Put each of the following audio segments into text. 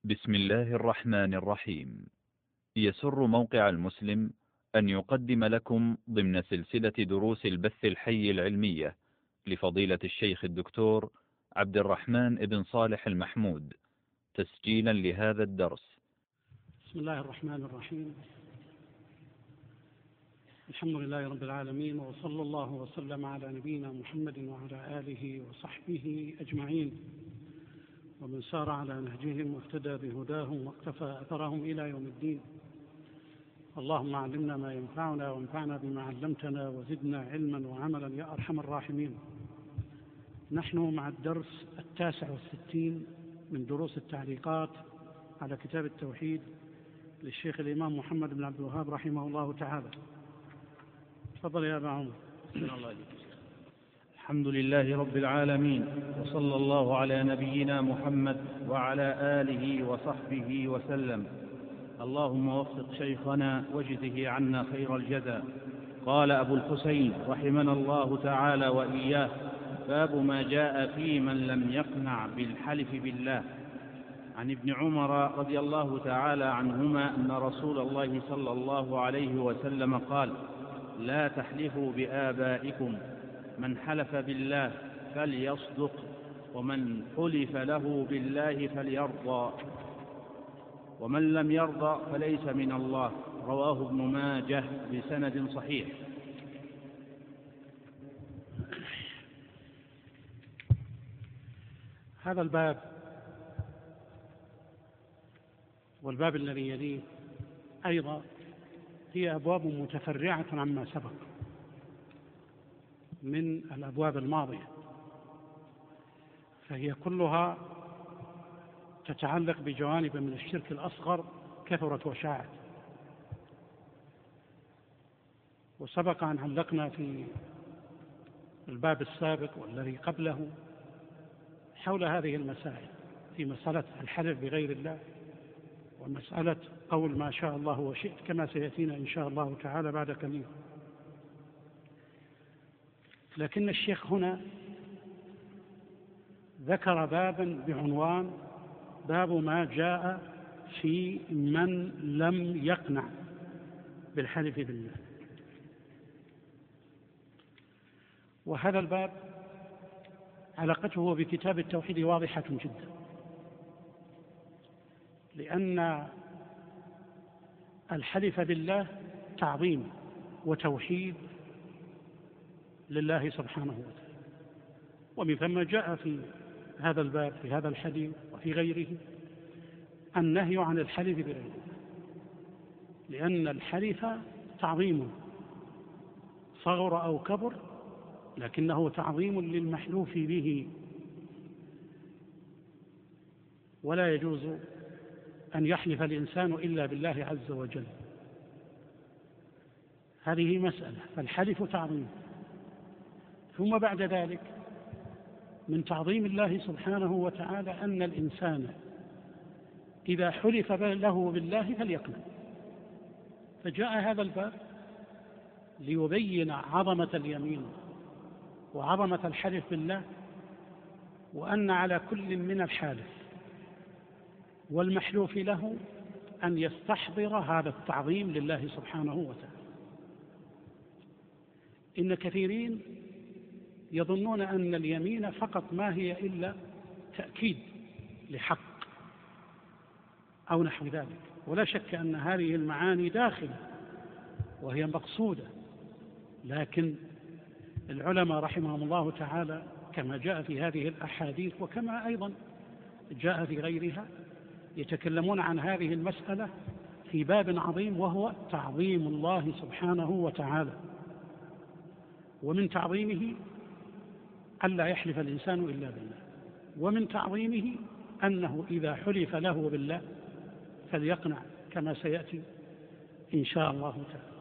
بسم الله الرحمن الرحيم. يسر موقع المسلم أن يقدم لكم ضمن سلسلة دروس البث الحي العلمية لفضيلة الشيخ الدكتور عبد الرحمن بن صالح المحمود تسجيلا لهذا الدرس. بسم الله الرحمن الرحيم. الحمد لله رب العالمين، وصلى الله وسلم على نبينا محمد وعلى آله وصحبه أجمعين، ومن سار على نهجهم واهتدى بهداهم واقتفى أثرهم إلى يوم الدين. اللهم علمنا ما ينفعنا وانفعنا بما علمتنا وزدنا علما وعملا يا أرحم الراحمين. نحن مع الدرس 69 من دروس التعليقات على كتاب التوحيد للشيخ الإمام محمد بن عبد الوهاب رحمه الله تعالى. تفضل يا أبا عمر. الحمد لله رب العالمين، وصلى الله على نبينا محمد وعلى آله وصحبه وسلم. اللهم وفق شيخنا واجزه عنا خير الجزاء. قال أبو الحسين رحمنا الله تعالى وإياه: باب ما جاء في من لم يقنع بالحلف بالله. عن ابن عمر رضي الله تعالى عنهما أن رسول الله صلى الله عليه وسلم قال: لا تحلفوا بآبائكم، من حلف بالله فليصدق، ومن حلف له بالله فليرضى، ومن لم يرضى فليس من الله. رواه ابن ماجه بسند صحيح. هذا الباب والباب الذي يليه أيضا هي أبواب متفرعة عما سبق من الأبواب الماضية، فهي كلها تتعلق بجوانب من الشرك الأصغر كثرت وشاعت. وسبق أن علقنا في الباب السابق والذي قبله حول هذه المسائل، في مسألة الحلف بغير الله ومسألة قول ما شاء الله وشئت، كما سيأتينا إن شاء الله تعالى بعد قليل. لكن الشيخ هنا ذكر بابا بعنوان باب ما جاء في من لم يقنع بالحلف بالله. وهذا الباب علاقته بكتاب التوحيد واضحة جدا، لأن الحلف بالله تعظيم وتوحيد لله سبحانه وتعالى، ومن ثم جاء في هذا الباب في هذا الحديث وفي غيره النهي عن الحلف بغير الله، لأن الحلف تعظيم صغر أو كبر، لكنه تعظيم للمحلوف به، ولا يجوز أن يحلف الإنسان إلا بالله عز وجل. هذه مسألة، فالحلف تعظيم. ثم بعد ذلك من تعظيم الله سبحانه وتعالى أن الإنسان إذا حلف له بالله فليقنع. فجاء هذا الباب ليبين عظمة اليمين وعظمة الحلف بالله، وأن على كل من الحالف والمحلوف له أن يستحضر هذا التعظيم لله سبحانه وتعالى. إن كثيرين يظنون أن اليمين فقط ما هي إلا تأكيد لحق أو نحو ذلك، ولا شك أن هذه المعاني داخلة وهي مقصودة، لكن العلماء رحمهم الله تعالى كما جاء في هذه الأحاديث وكما أيضا جاء في غيرها يتكلمون عن هذه المسألة في باب عظيم، وهو تعظيم الله سبحانه وتعالى. ومن تعظيمه ألا يحلف الإنسان إلا بالله، ومن تعظيمه أنه إذا حلف له بالله فليقنع، كما سيأتي إن شاء الله تعالى.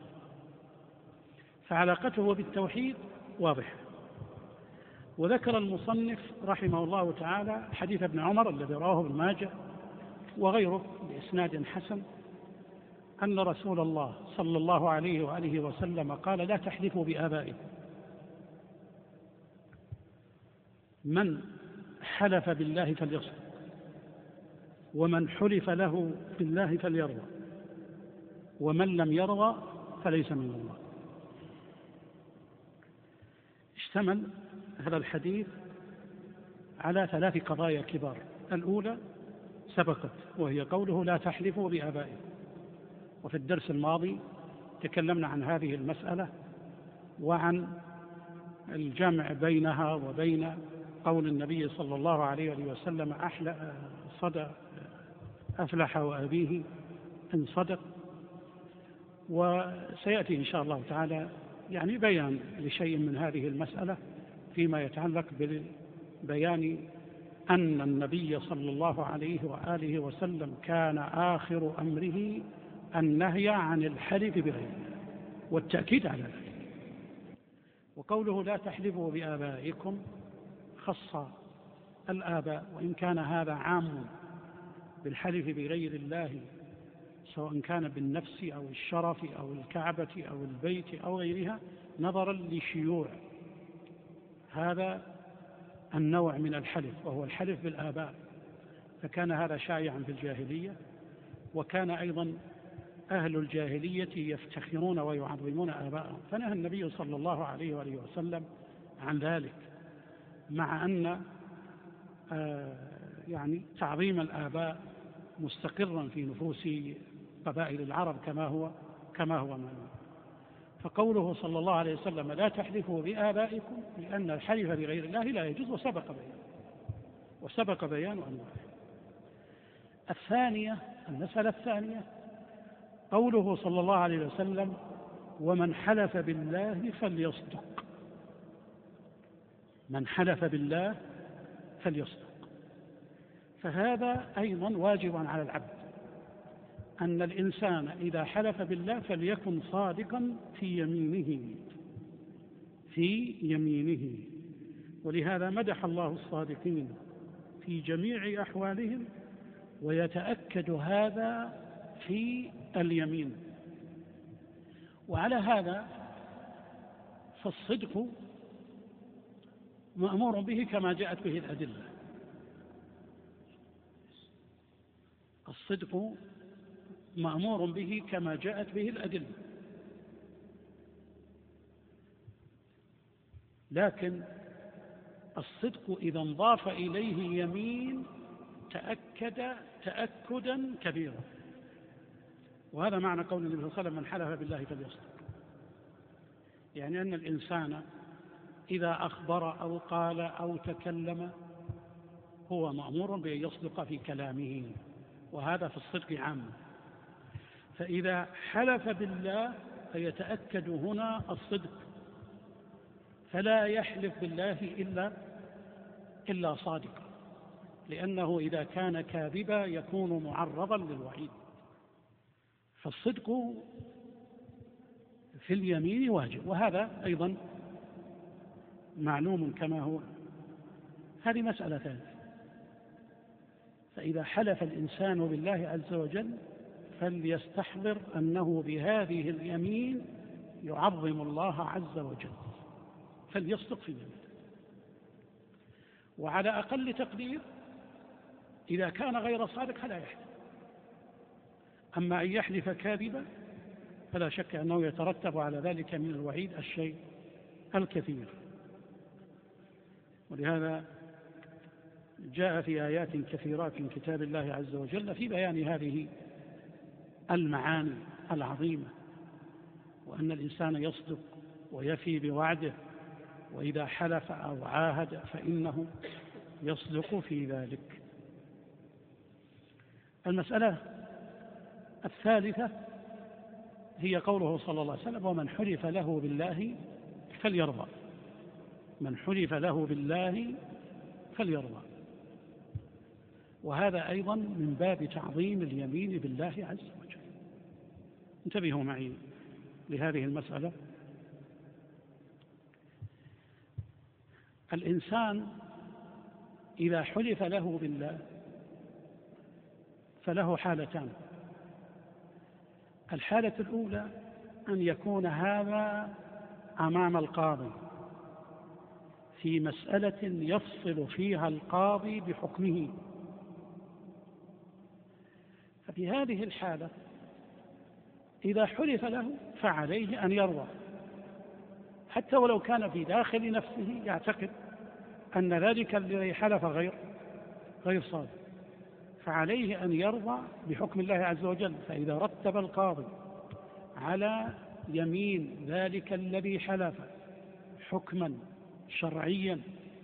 فعلاقته بالتوحيد واضحة. وذكر المصنف رحمه الله تعالى حديث ابن عمر الذي رواه ابن ماجه وغيره بإسناد حسن، أن رسول الله صلى الله عليه وآله وسلم قال: لا تحلفوا بآبائكم، من حلف بالله فليصدق، ومن حلف له بالله فليرضى ومن لم يرضى فليس من الله. اشتمل هذا الحديث على 3 قضايا كبار. الأولى سبقت، وهي قوله لا تحلفوا بآبائكم، وفي الدرس الماضي تكلمنا عن هذه المسألة وعن الجمع بينها وبين قول النبي صلى الله عليه وسلم أفلح وأبيه إن صدق. وسيأتي إن شاء الله تعالى يعني بيان لشيء من هذه المسألة فيما يتعلق ببيان أن النبي صلى الله عليه وآله وسلم كان آخر أمره النهي عن الحلف بغير الله والتأكيد على ذلك. وقوله لا تحلفوا بآبائكم خص الآباء، وإن كان هذا عام بالحلف بغير الله، سواء كان بالنفس أو الشرف أو الكعبة أو البيت أو غيرها، نظرا لشيوع هذا النوع من الحلف، وهو الحلف بالآباء، فكان هذا شائعا في الجاهلية. وكان أيضا أهل الجاهلية يفتخرون ويعظمون آباءهم، فنهى النبي صلى الله عليه وآله وسلم عن ذلك، مع أن يعني تعظيم الآباء مستقرا في نفوس قبائل العرب كما هو معلوم. فقوله صلى الله عليه وسلم لا تحلفوا بآبائكم، لأن الحلف بغير الله لا يجوز، وسبق بيان أنواعه. المسألة الثانية قوله صلى الله عليه وسلم ومن حلف بالله فليصدق. من حلف بالله فليصدق، فهذا أيضا واجب على العبد أن الإنسان إذا حلف بالله فليكن صادقا في يمينه. ولهذا مدح الله الصادقين في جميع أحوالهم، ويتأكد هذا في اليمين. وعلى هذا فالصدق مأمور به كما جاءت به الأدلة. الصدق مأمور به كما جاءت به الأدلة، لكن الصدق إذا انضاف إليه يمين تأكد تأكدا كبيرا. وهذا معنى قول النبي صلى الله عليه وسلم من حلف بالله فليصدق، يعني أن الإنسان إذا أخبر أو قال أو تكلم هو مأمور بأن يصدق في كلامه، وهذا في الصدق عام. فإذا حلف بالله فيتأكد هنا الصدق، فلا يحلف بالله إلا صادقا، لأنه إذا كان كاذبا يكون معرضا للوعيد. فالصدق في اليمين واجب، وهذا أيضا معلوم كما هو. هذه مسألة ثانية. فإذا حلف الإنسان بالله عز وجل فليستحضر أنه بهذه اليمين يعظم الله عز وجل، فليصدق في يمينه. وعلى أقل تقدير إذا كان غير صادق فلا يحلف. أما أن يحلف كاذبا فلا شك أنه يترتب على ذلك من الوعيد الشيء الكثير. ولهذا جاء في آيات كثيرات من كتاب الله عز وجل في بيان هذه المعاني العظيمة، وأن الإنسان يصدق ويفي بوعده، وإذا حلف أو عاهد فإنه يصدق في ذلك. المسألة الثالثة هي قوله صلى الله عليه وسلم ومن حلف له بالله فليرضى. من حلف له بالله فليرضى، وهذا أيضا من باب تعظيم اليمين بالله عز وجل. انتبهوا معي لهذه المسألة. الإنسان إذا حلف له بالله فله حالتان. الحالة الأولى أن يكون هذا أمام القاضي في مسألة يفصل فيها القاضي بحكمه، ففي هذه الحالة إذا حلف له فعليه أن يرضى، حتى ولو كان في داخل نفسه يعتقد أن ذلك الذي حلف غير صادق، فعليه أن يرضى بحكم الله عز وجل. فإذا رتب القاضي على يمين ذلك الذي حلف حكما شرعيا،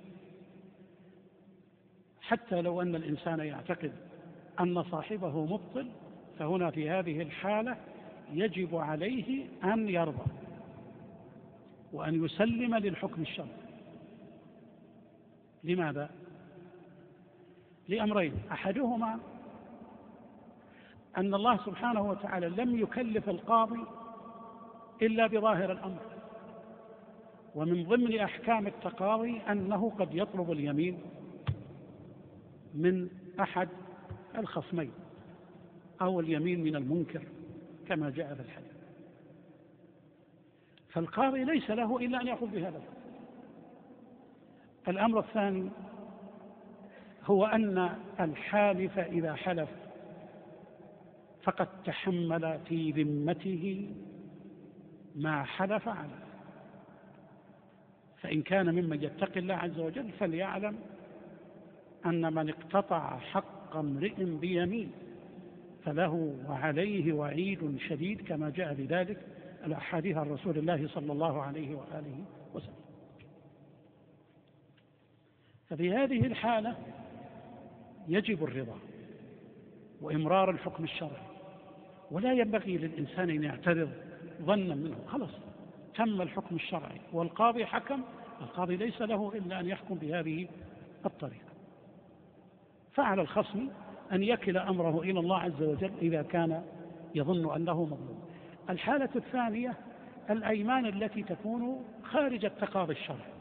حتى لو أن الإنسان يعتقد أن صاحبه مبطل، فهنا في هذه الحالة يجب عليه أن يرضى وأن يسلم للحكم الشرعي. لماذا؟ لأمرين: أحدهما أن الله سبحانه وتعالى لم يكلف القاضي إلا بظاهر الأمر، ومن ضمن أحكام التقاضي أنه قد يطلب اليمين من أحد الخصمين أو اليمين من المنكر كما جاء في الحديث، فالقاضي ليس له إلا أن يأخذ بهذا. الأمر الثاني هو أن الحالف إذا حلف فقد تحمل في ذمته ما حلف عليه، فإن كان ممن يتقي الله عز وجل فليعلم أن من اقتطع حق امرئ بيمين فله وعليه وعيد شديد، كما جاء بذلك الأحاديث عن رسول الله صلى الله عليه وآله وسلم. ففي هذه الحالة يجب الرضا وإمرار الحكم الشرعي، ولا ينبغي للإنسان أن يعترض ظنا منه. خلص تم الحكم الشرعي والقاضي حكم، القاضي ليس له إلا أن يحكم بهذه الطريقة. فعلى الخصم أن يكل أمره إلى الله عز وجل إذا كان يظن أنه مظلوم. الحالة الثانية الأيمان التي تكون خارج التقاضي الشرعي،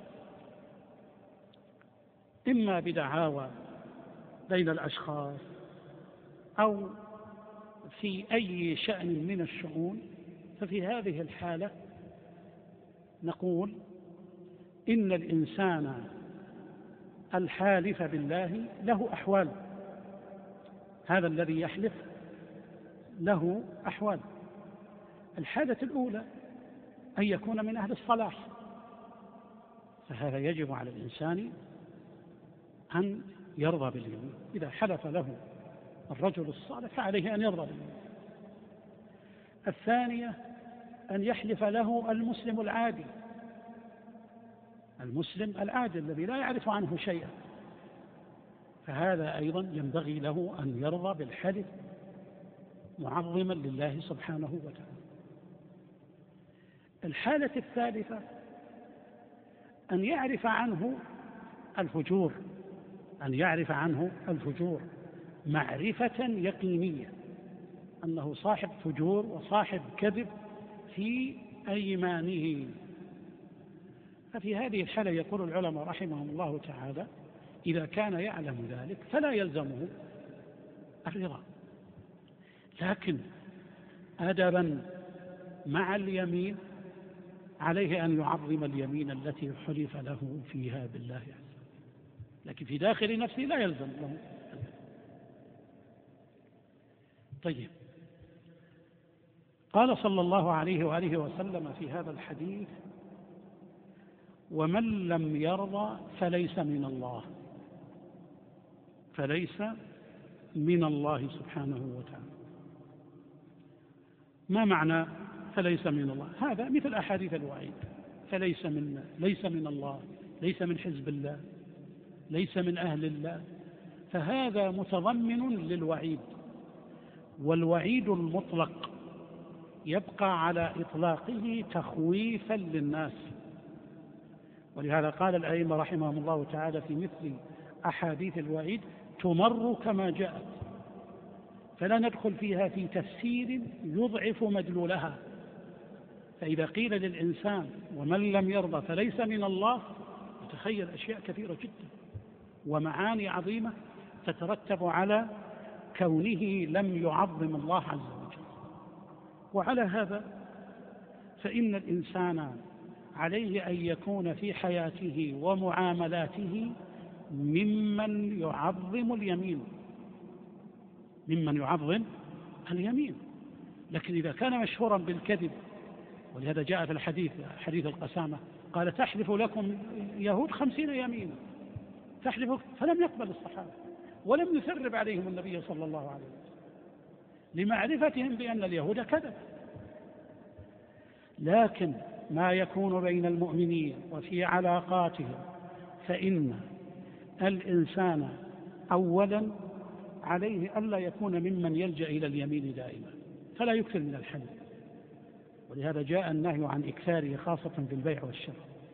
إما بدعاوى بين الأشخاص أو في أي شأن من الشؤون. ففي هذه الحالة نقول إن الإنسان الحالف بالله له أحوال، هذا الذي يحلف له أحوال. الحالة الأولى أن يكون من أهل الصلاح، فهذا يجب على الإنسان أن يرضى باليمين. إذا حلف له الرجل الصالح فعليه أن يرضى باليمين. الثانية أن يحلف له المسلم العادي، المسلم العادي الذي لا يعرف عنه شيئا، فهذا أيضا ينبغي له أن يرضى بالحلف معظما لله سبحانه وتعالى. الحالة الثالثة أن يعرف عنه الفجور، أن يعرف عنه الفجور معرفة يقينية أنه صاحب فجور وصاحب كذب في أيمانه. ففي هذه الحالة يقول العلماء رحمهم الله تعالى إذا كان يعلم ذلك فلا يلزمه الرضا، لكن أدبا مع اليمين عليه أن يعظم اليمين التي حلف له فيها بالله عز وجل، لكن في داخل نفسه لا يلزم له. طيب، قال صلى الله عليه وآله وسلم في هذا الحديث: ومن لم يرضى فليس من الله، فليس من الله سبحانه وتعالى. ما معنى فليس من الله؟ هذا مثل أحاديث الوعيد، فليس منا، ليس من الله، ليس من حزب الله، ليس من أهل الله، فهذا متضمن للوعيد، والوعيد المطلق يبقى على إطلاقه تخويفا للناس. ولهذا قال الأئمة رحمهم الله تعالى في مثل أحاديث الوعيد: تمر كما جاءت، فلا ندخل فيها في تفسير يضعف مدلولها. فإذا قيل للإنسان ومن لم يرضى فليس من الله، يتخيل أشياء كثيرة جدا ومعاني عظيمة تترتب على كونه لم يعظم الله عز وجل. وعلى هذا فإن الإنسان عليه أن يكون في حياته ومعاملاته ممن يعظم اليمين، ممن يعظم اليمين. لكن إذا كان مشهورا بالكذب، ولهذا جاء في الحديث حديث القسامة قال تحلف لكم يهود 50 يمينا، تحلف، فلم يقبل الصحابة ولم يثرب عليهم النبي صلى الله عليه وسلم لمعرفتهم بأن اليهود كذب. لكن ما يكون بين المؤمنين وفي علاقاتهم فإن الإنسان أولا عليه ألا يكون ممن يلجأ إلى اليمين دائما، فلا يكثر من الحلف، ولهذا جاء النهي عن إكثاره خاصة في البيع والشراء.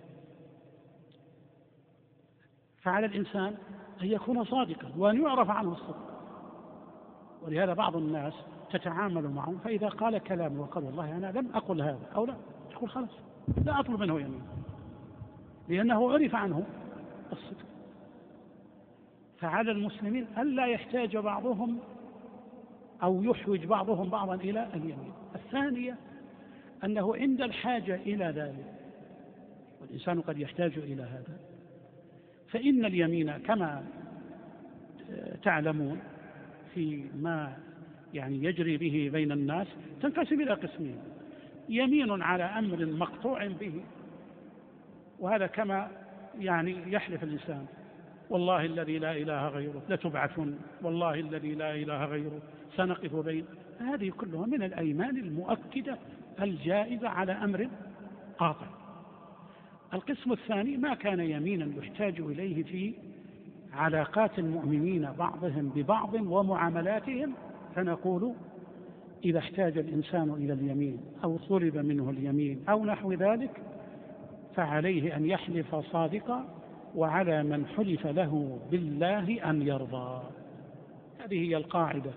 فعلى الإنسان أن يكون صادقا وأن يعرف عنه الصدق، ولهذا بعض الناس تتعامل معه فإذا قال كلام وقال والله أنا لم أقل هذا أو لا، تقول خلاص لا أطلب منه يمين، لأنه عرف عنه الصدق. فعلى المسلمين ألا يحتاج بعضهم أو يحوج بعضهم بعضا إلى اليمين. الثانية أنه عند الحاجة إلى ذلك، والإنسان قد يحتاج إلى هذا، فإن اليمين كما تعلمون في ما يعني يجري به بين الناس تنقسم إلى قسمين: يمين على أمر مقطوع به، وهذا كما يعني يحلف الإنسان والله الذي لا إله غيره لتبعثن، والله الذي لا إله غيره سنقف بين. هذه كلها من الأيمان المؤكدة الجائزة على أمر قاطع. القسم الثاني ما كان يمينا يحتاج إليه في علاقات المؤمنين بعضهم ببعض ومعاملاتهم، فنقول إذا احتاج الإنسان إلى اليمين أو طلب منه اليمين أو نحو ذلك فعليه أن يحلف صادقا، وعلى من حلف له بالله أن يرضى. هذه هي القاعدة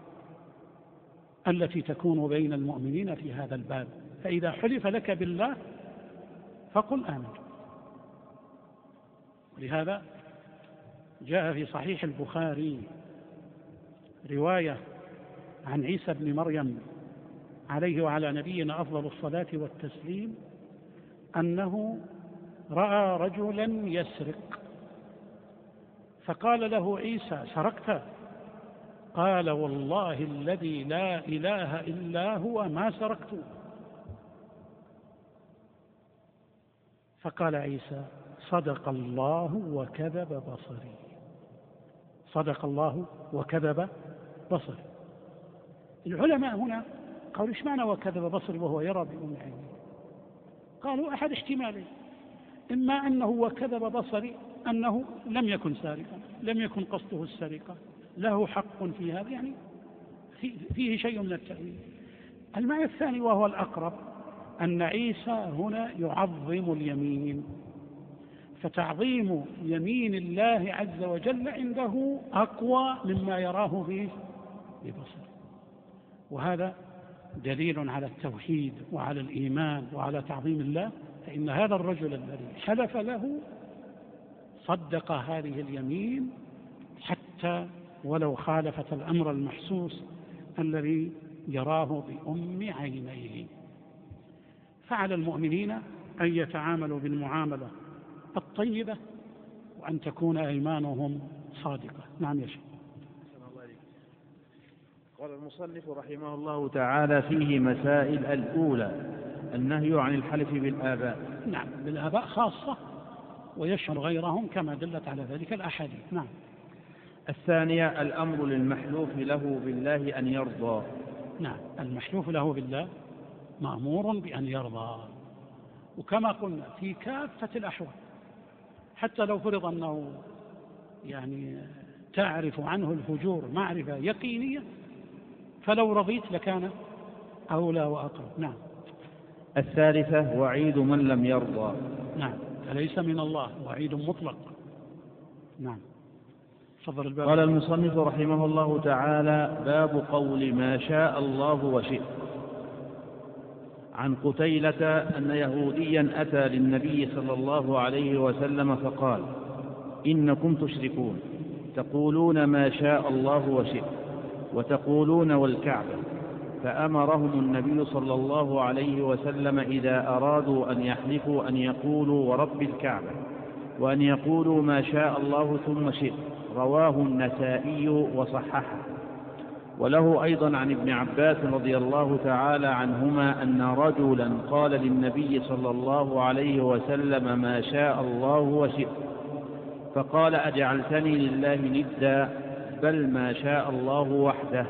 التي تكون بين المؤمنين في هذا الباب. فإذا حلف لك بالله فقل آمنت. ولهذا جاء في صحيح البخاري رواية عن عيسى بن مريم عليه وعلى نبينا أفضل الصلاة والتسليم أنه رأى رجلا يسرق، فقال له عيسى: سرقت؟ قال: والله الذي لا إله إلا هو ما سرقت. فقال عيسى: صدق الله وكذب بصري. صدق الله وكذب بصري. العلماء هنا قالوا: ايش معنى وكذب بصري وهو يرى بأم عينه؟ قالوا: أحد احتمالين، إما أنه وكذب بصري أنه لم يكن سارقا، لم يكن قصده السرقة، له حق في هذا، يعني فيه شيء من التأويل. المعنى الثاني وهو الأقرب أن عيسى هنا يعظم اليمين، فتعظيم يمين الله عز وجل عنده أقوى مما يراه به ببصره، وهذا دليل على التوحيد وعلى الإيمان وعلى تعظيم الله. فإن هذا الرجل الذي حلف له صدق هذه اليمين حتى ولو خالفت الأمر المحسوس الذي يراه بأم عينيه. فعلى المؤمنين أن يتعاملوا بالمعاملة الطيبة وأن تكون أيمانهم صادقة. نعم يا شيخ. قال المصنف رحمه الله تعالى: فيه مسائل. الأولى النهي عن الحلف بالآباء. نعم، بالآباء خاصة ويشمل غيرهم كما دلت على ذلك الأحاديث. نعم. الثانية الأمر للمحلوف له بالله أن يرضى. نعم، المحلوف له بالله مأمور بأن يرضى، وكما قلنا في كافة الأحوال، حتى لو فرض أنه يعني تعرف عنه الفجور معرفة يقينية، فلو رضيت لكان أولى وأقرب. نعم. الثالثة وعيد من لم يرضى. نعم، فليس من الله، وعيد مطلق. نعم. فضل الباب. قال المصنف رحمه الله تعالى: باب قول ما شاء الله وشئت. عن قتيلة أن يهوديا أتى للنبي صلى الله عليه وسلم فقال: إنكم تشركون، تقولون ما شاء الله وشئت، وتقولون والكعبة. فأمرهم النبي صلى الله عليه وسلم إذا أرادوا أن يحلفوا أن يقولوا ورب الكعبة، وأن يقولوا ما شاء الله ثم شئت. رواه النسائي وصححه. وله أيضا عن ابن عباس رضي الله تعالى عنهما أن رجلا قال للنبي صلى الله عليه وسلم ما شاء الله وشئت، فقال أجعلتني لله ندا؟ بل ما شاء الله وحده.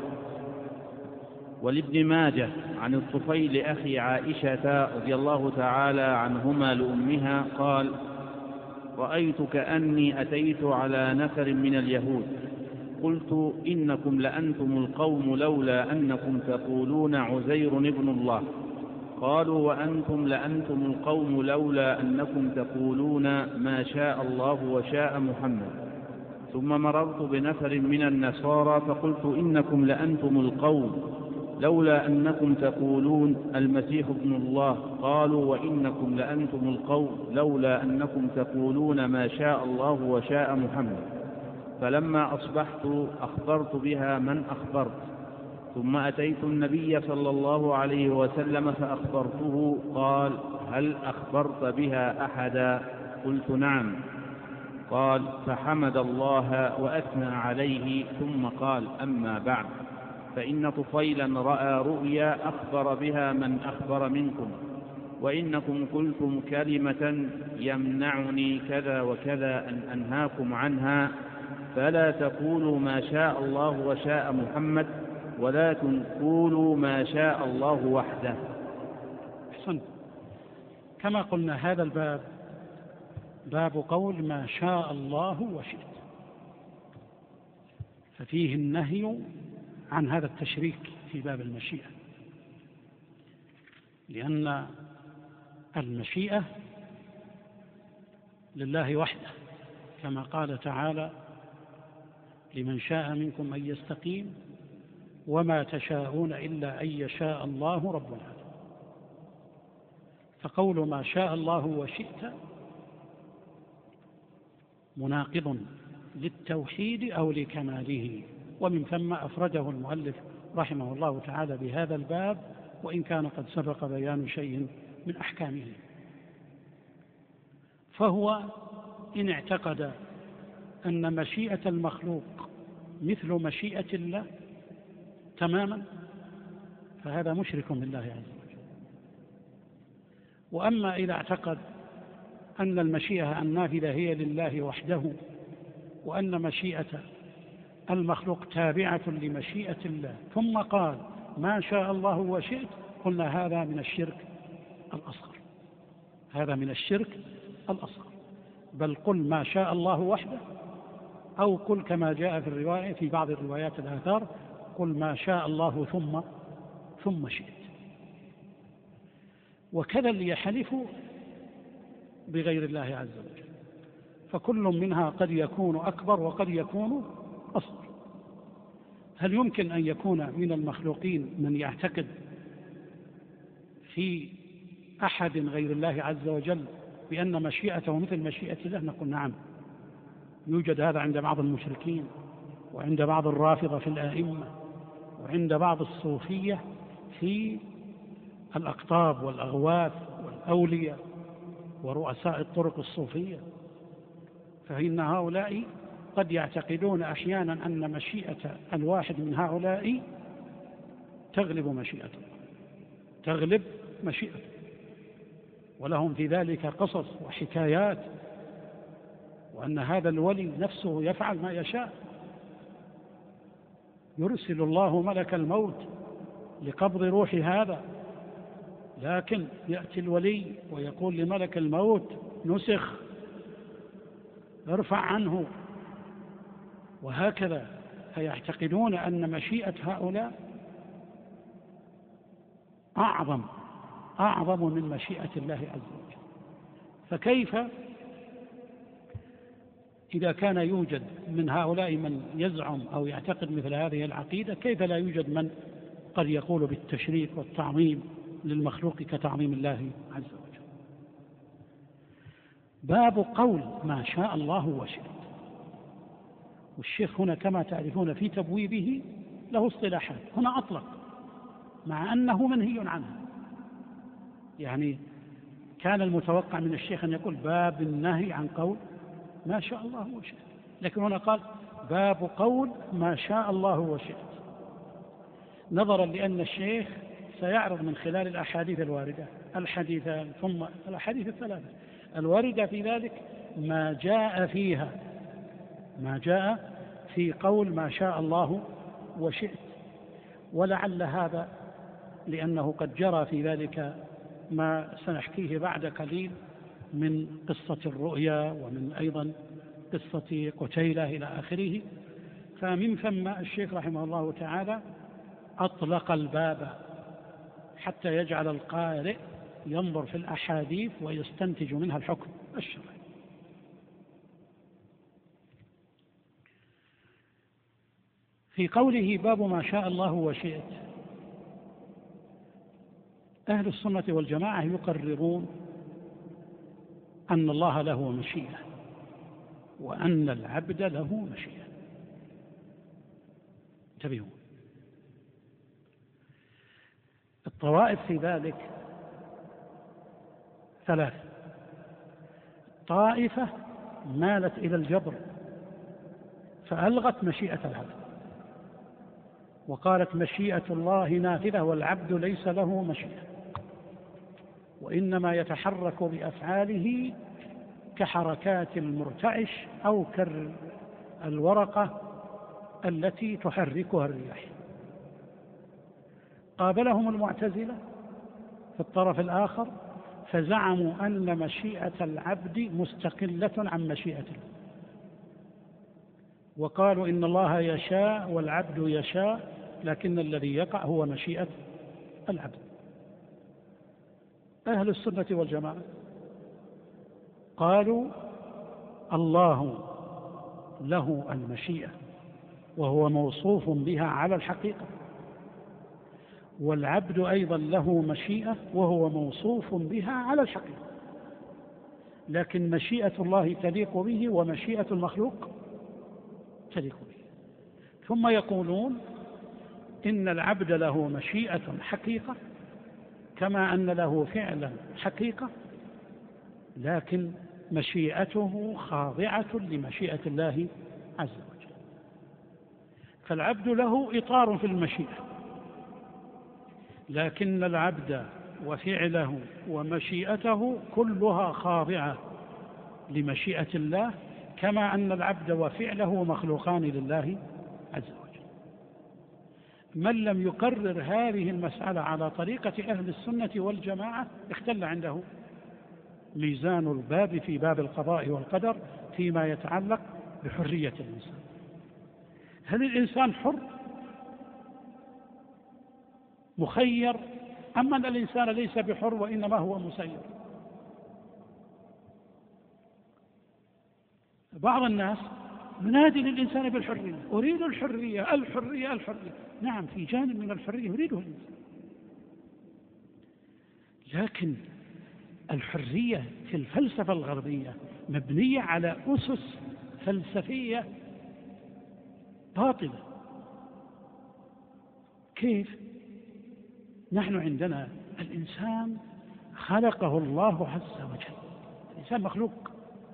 ولابن ماجه عن الطفيل أخي عائشة رضي الله تعالى عنهما لأمها قال رأيت كأني أتيت على نفر من اليهود قلت إنكم لأنتم القوم لولا أنكم تقولون عزير ابن الله، قالوا وأنتم لأنتم القوم لولا أنكم تقولون ما شاء الله وشاء محمد. ثم مررت بنفر من النصارى فقلت إنكم لأنتم القوم لولا أنكم تقولون المسيح ابن الله، قالوا وإنكم لأنتم القوم لولا أنكم تقولون ما شاء الله وشاء محمد. فلما أصبحت أخبرت بها من أخبرت، ثم أتيت النبي صلى الله عليه وسلم فأخبرته، قال هل أخبرت بها أحدا؟ قلت نعم. قال فحمد الله وأثنى عليه ثم قال أما بعد فإن طفيلا رأى رؤيا أخبر بها من أخبر منكم، وإنكم قلتم كلمة يمنعني كذا وكذا أن أنهاكم عنها، فلا تقولوا ما شاء الله وشاء محمد ولكن قولوا ما شاء الله وحده. أحسنت. كما قلنا هذا الباب باب قول ما شاء الله وشئت، ففيه النهي عن هذا التشريك في باب المشيئة، لأن المشيئة لله وحده، كما قال تعالى لمن شاء منكم أن يستقيم وما تشاءون إلا أن يشاء الله رب العالمين. فقول ما شاء الله وشئت مناقض للتوحيد أو لكماله، ومن ثم أفرده المؤلف رحمه الله تعالى بهذا الباب، وإن كان قد سبق بيان شيء من أحكامه. فهو إن اعتقد أن مشيئة المخلوق مثل مشيئة الله تماما فهذا مشرك بالله عز وجل. وأما إذا اعتقد أن المشيئة النافذة هي لله وحده، وأن مشيئة المخلوق تابعة لمشيئة الله، ثم قال ما شاء الله وشئت، قلنا هذا من الشرك الأصغر، هذا من الشرك الأصغر. بل قل ما شاء الله وحده، أو قل كما جاء في الرواية في بعض الروايات الآثار قل ما شاء الله ثم شئت. وكذا اللي يحلف بغير الله عز وجل، فكل منها قد يكون أكبر وقد يكون أصغر. هل يمكن أن يكون من المخلوقين من يعتقد في أحد غير الله عز وجل بأن مشيئته مثل مشيئة الله؟ نقول نعم، يوجد هذا عند بعض المشركين، وعند بعض الرافضة في الآئمة، وعند بعض الصوفية في الأقطاب والأغواث والأولياء ورؤساء الطرق الصوفية. فإن هؤلاء قد يعتقدون أحيانا أن مشيئة الواحد من هؤلاء تغلب مشيئته، تغلب مشيئته، ولهم في ذلك قصص وحكايات، وأن هذا الولي نفسه يفعل ما يشاء، يرسل الله ملك الموت لقبض روح هذا، لكن يأتي الولي ويقول لملك الموت نسخ، ارفع عنه، وهكذا. فيعتقدون أن مشيئة هؤلاء أعظم من مشيئة الله عز وجل. فكيف إذا كان يوجد من هؤلاء من يزعم أو يعتقد مثل هذه العقيدة، كيف لا يوجد من قد يقول بالتشريك والتعظيم للمخلوق كتعظيم الله عز وجل؟ باب قول ما شاء الله وشئت. والشيخ هنا كما تعرفون في تبويبه له اصطلاحات، هنا أطلق مع أنه منهي عنه. يعني كان المتوقع من الشيخ أن يقول باب النهي عن قول ما شاء الله وشئت، لكن هنا قال باب قول ما شاء الله وشئت. نظرا لأن الشيخ سيعرض من خلال الأحاديث الواردة الحديثان ثم الأحاديث الثلاثة الواردة في ذلك ما جاء فيها، ما جاء في قول ما شاء الله وشئت. ولعل هذا لأنه قد جرى في ذلك ما سنحكيه بعد قليل من قصة الرؤيا ومن أيضا قصة قتيلة إلى آخره، فمن ثم الشيخ رحمه الله تعالى أطلق الباب حتى يجعل القارئ ينظر في الأحاديث ويستنتج منها الحكم الشرعي. في قوله باب ما شاء الله وشئت، أهل السنة والجماعة يقررون أن الله له مشيئة وأن العبد له مشيئة. انتبهوا، الطوائف في ذلك ثلاث: طائفة مالت إلى الجبر فألغت مشيئة العبد وقالت مشيئة الله نافذة والعبد ليس له مشيئة، وإنما يتحرك بأفعاله كحركات المرتعش أو كالورقة التي تحركها الرياح. قابلهم المعتزلة في الطرف الآخر فزعموا أن مشيئة العبد مستقلة عن مشيئة الله، وقالوا إن الله يشاء والعبد يشاء، لكن الذي يقع هو مشيئة العبد. أهل السنة والجماعة قالوا الله له المشيئة وهو موصوف بها على الحقيقة، والعبد أيضا له مشيئة وهو موصوف بها على الحقيقة، لكن مشيئة الله تليق به ومشيئة المخلوق تليق به. ثم يقولون إن العبد له مشيئة حقيقة كما أن له فعلا حقيقة، لكن مشيئته خاضعة لمشيئة الله عز وجل. فالعبد له إطار في المشيئة، لكن العبد وفعله ومشيئته كلها خاضعة لمشيئة الله، كما أن العبد وفعله مخلوقان لله عز وجل. من لم يقرر هذه المسألة على طريقة أهل السنة والجماعة اختل عنده ميزان الباب في باب القضاء والقدر فيما يتعلق بحرية الإنسان. هل الإنسان حر مخير أم أن الإنسان ليس بحر وإنما هو مسير؟ بعض الناس ينادي للإنسان بالحرية، أريد الحرية الحرية الحرية. نعم، في جانب من الحرية يريده الإنسان، لكن الحرية في الفلسفة الغربية مبنية على أسس فلسفية باطلة. كيف؟ نحن عندنا الإنسان خلقه الله عز وجل، الإنسان مخلوق،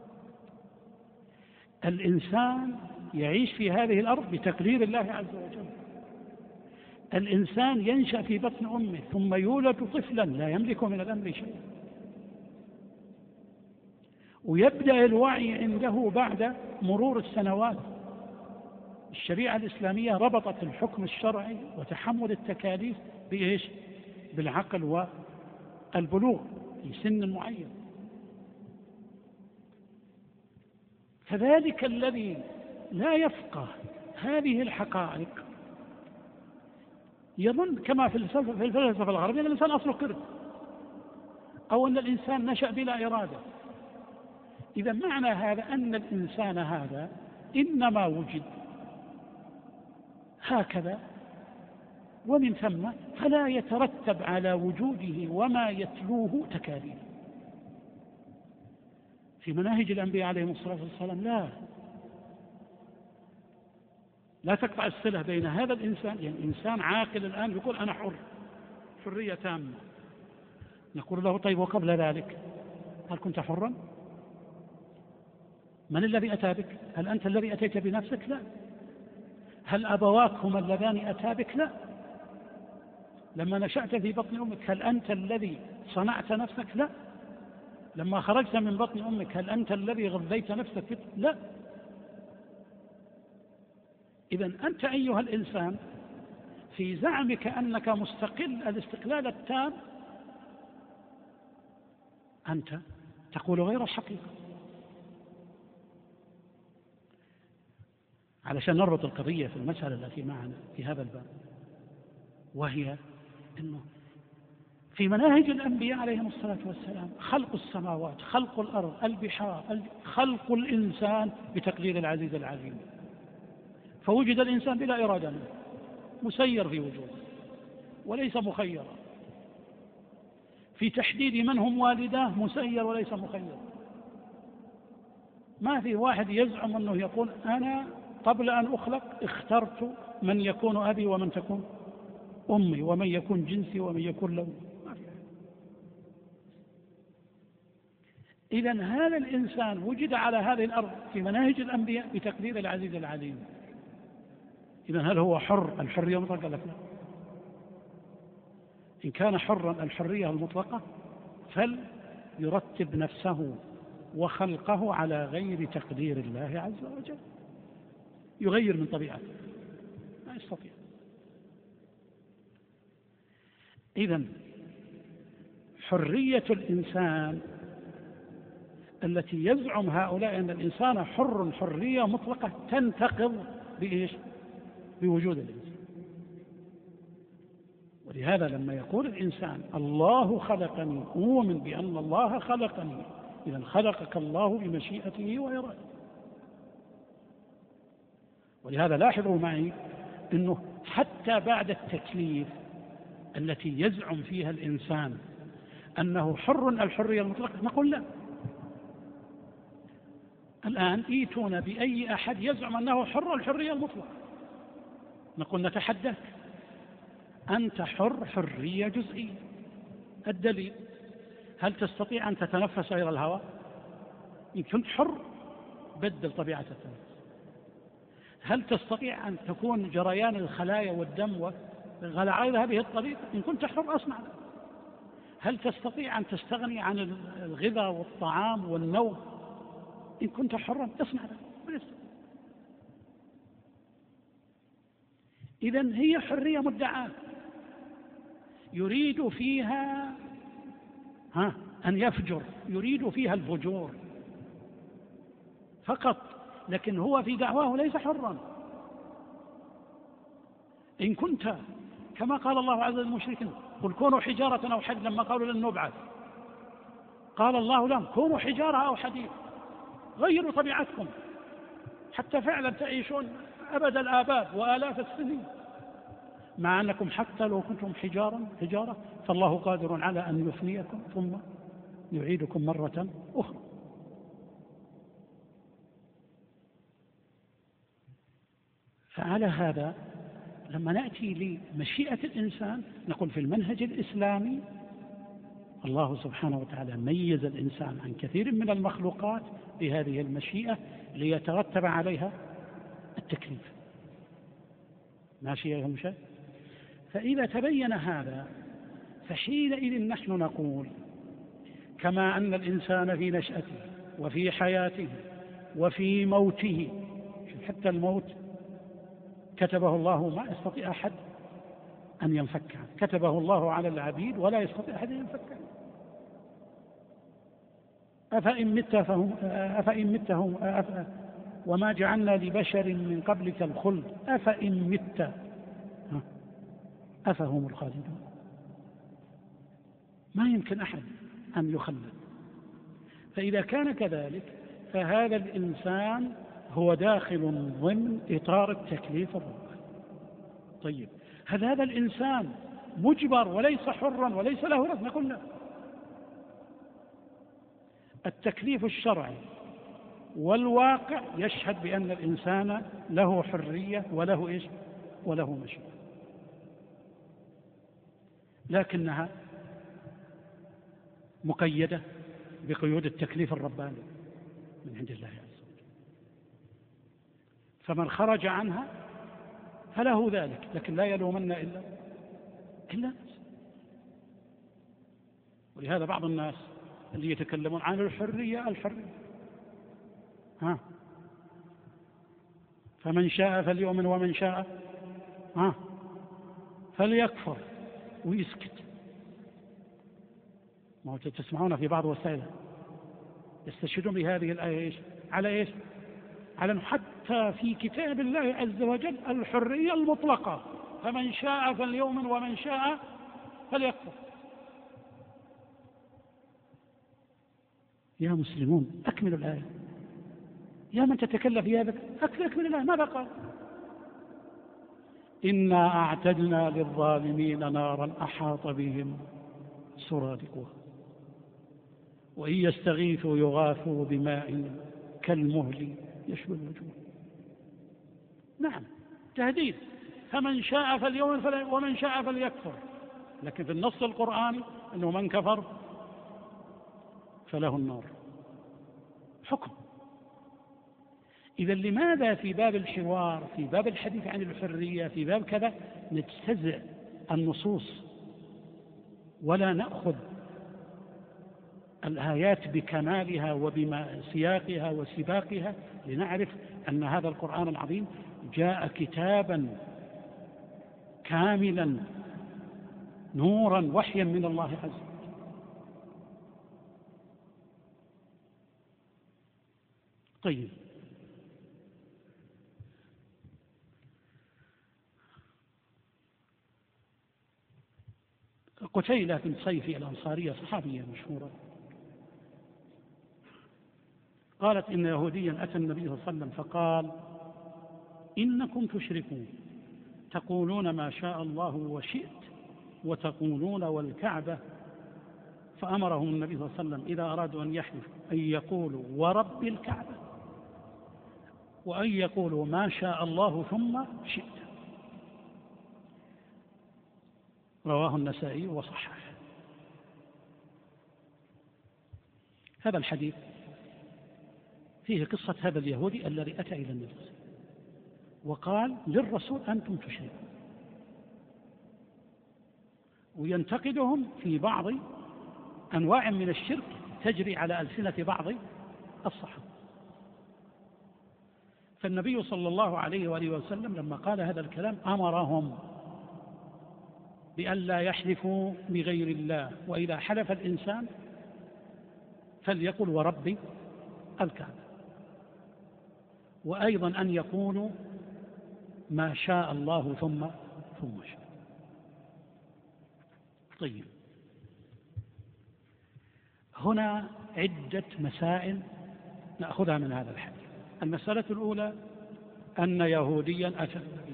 الإنسان يعيش في هذه الأرض بتقدير الله عز وجل. الإنسان ينشأ في بطن أمه ثم يولد طفلا لا يملك من الأمر شيئا، ويبدأ الوعي عنده بعد مرور السنوات. الشريعة الإسلامية ربطت الحكم الشرعي وتحمل التكاليف بإيش؟ بالعقل والبلوغ في سن معين. فذلك الذي لا يفقه هذه الحقائق يظن كما في الفلسفة الغربية أن الإنسان أصله قرد، أو أن الإنسان نشأ بلا إرادة. إذا معنى هذا أن الإنسان هذا إنما وجد هكذا، ومن ثم فلا يترتب على وجوده وما يتلوه تكاليف. في مناهج الأنبياء عليهم الصلاة والسلام لا تقطع الصلة بين هذا الإنسان، يعني إنسان عاقل الآن يقول أنا حر حرية تامة، نقول له طيب وقبل ذلك هل كنت حرا؟ من الذي أتى بك؟ هل أنت الذي أتيت بنفسك؟ لا. هل أبواك هما اللذان أتى بك؟ لا. لما نشأت في بطن أمك هل أنت الذي صنعت نفسك؟ لا. لما خرجت من بطن أمك هل أنت الذي غذيت نفسك؟ لا. إذن أنت أيها الإنسان في زعمك أنك مستقل الاستقلال التام أنت تقول غير الحقيقة. علشان نربط القضية في المسألة التي معنا في هذا الباب، وهي أنه في مناهج الأنبياء عليهم الصلاة والسلام خلق السماوات، خلق الأرض، البحار، خلق الإنسان بتقدير العزيز العليم. فوجد الإنسان بلا إرادة منه، مسير في وجوده وليس مخيرا. في تحديد من هم والداه مسير وليس مخير. ما في واحد يزعم أنه يقول أنا قبل أن أخلق اخترت من يكون أبي ومن تكون أمي ومن يكون جنسي ومن يكون لوني. إذن هذا الإنسان وجد على هذه الأرض في مناهج الأنبياء بتقدير العزيز العليم. إذن هل هو حر الحرية المطلقة؟ لا. إن كان حرا الحرية المطلقة فليرتب نفسه وخلقه على غير تقدير الله عز وجل، يغير من طبيعته، لا يستطيع. إذن حرية الإنسان التي يزعم هؤلاء أن الإنسان حر حرية مطلقة تنتقض بإيش؟ بوجود الإنسان. ولهذا لما يقول الإنسان الله خلقني، أؤمن بأن الله خلقني، إذن خلقك الله بمشيئته وإرادته. ولهذا لاحظوا معي أنه حتى بعد التكليف التي يزعم فيها الإنسان أنه حر الحرية المطلقة نقول لا. الآن ايتونا بأي أحد يزعم أنه حر الحرية المطلقة، نقول نتحدث أنت حر حرية جزئية. الدليل هل تستطيع أن تتنفس غير الهواء؟ إن كنت حر بدل طبيعة التنفس. هل تستطيع أن تكون جريان الخلايا والدم على هذه الطريقة؟ إن كنت حر أصنع ذلك. هل تستطيع أن تستغني عن الغذاء والطعام والنوم؟ إن كنت حرا اصنع ذلك. إذن هي حرية مدعاة يريد فيها أن يفجر، يريد فيها الفجور فقط، لكن هو في دعواه ليس حرا. إن كنت كما قال الله عز وجل للمشركين قل كونوا حجارة أو حديد، لما قالوا لن نبعث قال الله لهم كونوا حجارة أو حديد، غيروا طبيعتكم حتى فعلا تعيشون أبد الآباد وآلاف السنين، مع أنكم حتى لو كنتم حجارة فالله قادر على أن يفنيكم ثم يعيدكم مرة أخرى. فعلى هذا لما نأتي لمشيئة الإنسان نقول في المنهج الإسلامي الله سبحانه وتعالى ميز الإنسان عن كثير من المخلوقات بهذه المشيئة ليترتب عليها التكليف. ماشي يا مشاهد؟ فإذا تبين هذا فحينئذ نحن نقول كما أن الإنسان في نشأته وفي حياته وفي موته، حتى الموت كتبه الله ما يستطيع أحد أن ينفك عنه، كتبه الله على العبيد ولا يستطيع أحد أن ينفك عنه. أفإن مت وما جعلنا لبشر من قبلك الخلد أفإن مت أفهم الخالدون. ما يمكن أحد أن يخلد. فإذا كان كذلك فهذا الإنسان هو داخل ضمن إطار التكليف الرباني. طيب هل هذا الإنسان مجبر وليس حرا وليس له رأس؟ نقول لا. التكليف الشرعي والواقع يشهد بأن الإنسان له حرية وله إيش؟ وله مشيئة، لكنها مقيدة بقيود التكليف الرباني من عند الله عز وجل. فمن خرج عنها فله ذلك، لكن لا يلومن إلا ناس. ولهذا بعض الناس اللي يتكلمون عن الحرية فمن شاء فليؤمن ومن شاء فليكفر ويسكت. ما هو تسمعون في بعض وسائل يستشهدون بهذه الآية على إيش؟ على أنه حتى في كتاب الله عز وجل الحرية المطلقة، فمن شاء فليؤمن ومن شاء فليكفر. يا مسلمون أكملوا الآية، يا من تتكلم في هذا أكمل الآية. ماذا قال؟ إنا أعتدنا للظالمين نارا أحاط بهم سرادقها وإن يستغيثوا يغاثوا بماء كالمهل يشوي الوجوه. نعم تهديد، فمن شاء فليؤمن ومن شاء فليكفر، لكن في النص القرآني أنه من كفر فله النار حكم. إذا لماذا في باب الحوار، في باب الحديث عن الحرية، في باب كذا نجتزع النصوص ولا نأخذ الآيات بكمالها وبسياقها وسباقها لنعرف أن هذا القرآن العظيم جاء كتابا كاملا نورا وحيا من الله عز وجل. طيب، قتيلة بنت صيفي الأنصارية صحابية مشهورة قالت إن يهوديا أتى النبي صلى الله عليه وسلم فقال إنكم تشركون تقولون ما شاء الله وشئت وتقولون والكعبة، فأمرهم النبي صلى الله عليه وسلم إذا أرادوا أن يحلفوا أن يقولوا ورب الكعبة وأن يقولوا ما شاء الله ثم شئت. رواه النسائي وصححه. هذا الحديث فيه قصة هذا اليهودي الذي أتى إلى النبي وقال للرسول أنتم تشركون، وينتقدهم في بعض أنواع من الشرك تجري على ألسنة بعض الصحابة. فالنبي صلى الله عليه وآله وسلم لما قال هذا الكلام أمرهم بأن لا يحلفوا بغير الله، وإذا حلف الإنسان فليقل ورب الكعبة، وأيضا أن يقولوا ما شاء الله ثم شاء. طيب، هنا عدة مسائل نأخذها من هذا الحديث. المسألة الأولى أن يهوديا أتى النبي،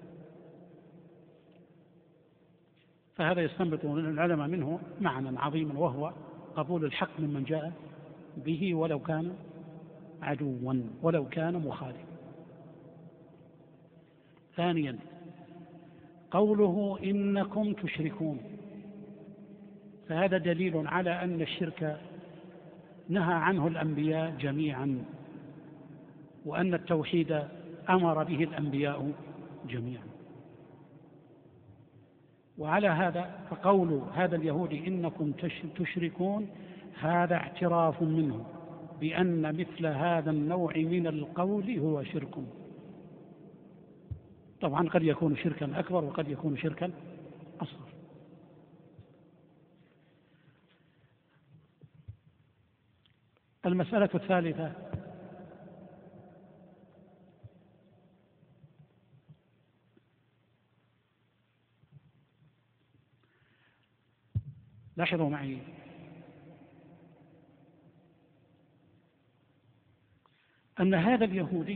فهذا يستنبط من العلماء منه معنى عظيما، وهو قبول الحق ممن جاء به ولو كان عدوا ولو كان مخالفا. ثانيا قوله إنكم تشركون، فهذا دليل على أن الشرك نهى عنه الأنبياء جميعا، وأن التوحيد أمر به الأنبياء جميعا. وعلى هذا فقول هذا اليهودي إنكم تشركون هذا اعتراف منه بأن مثل هذا النوع من القول هو شرك. طبعا قد يكون شركا أكبر وقد يكون شركا أصغر. المسألة الثالثة لاحظوا معي أن هذا اليهودي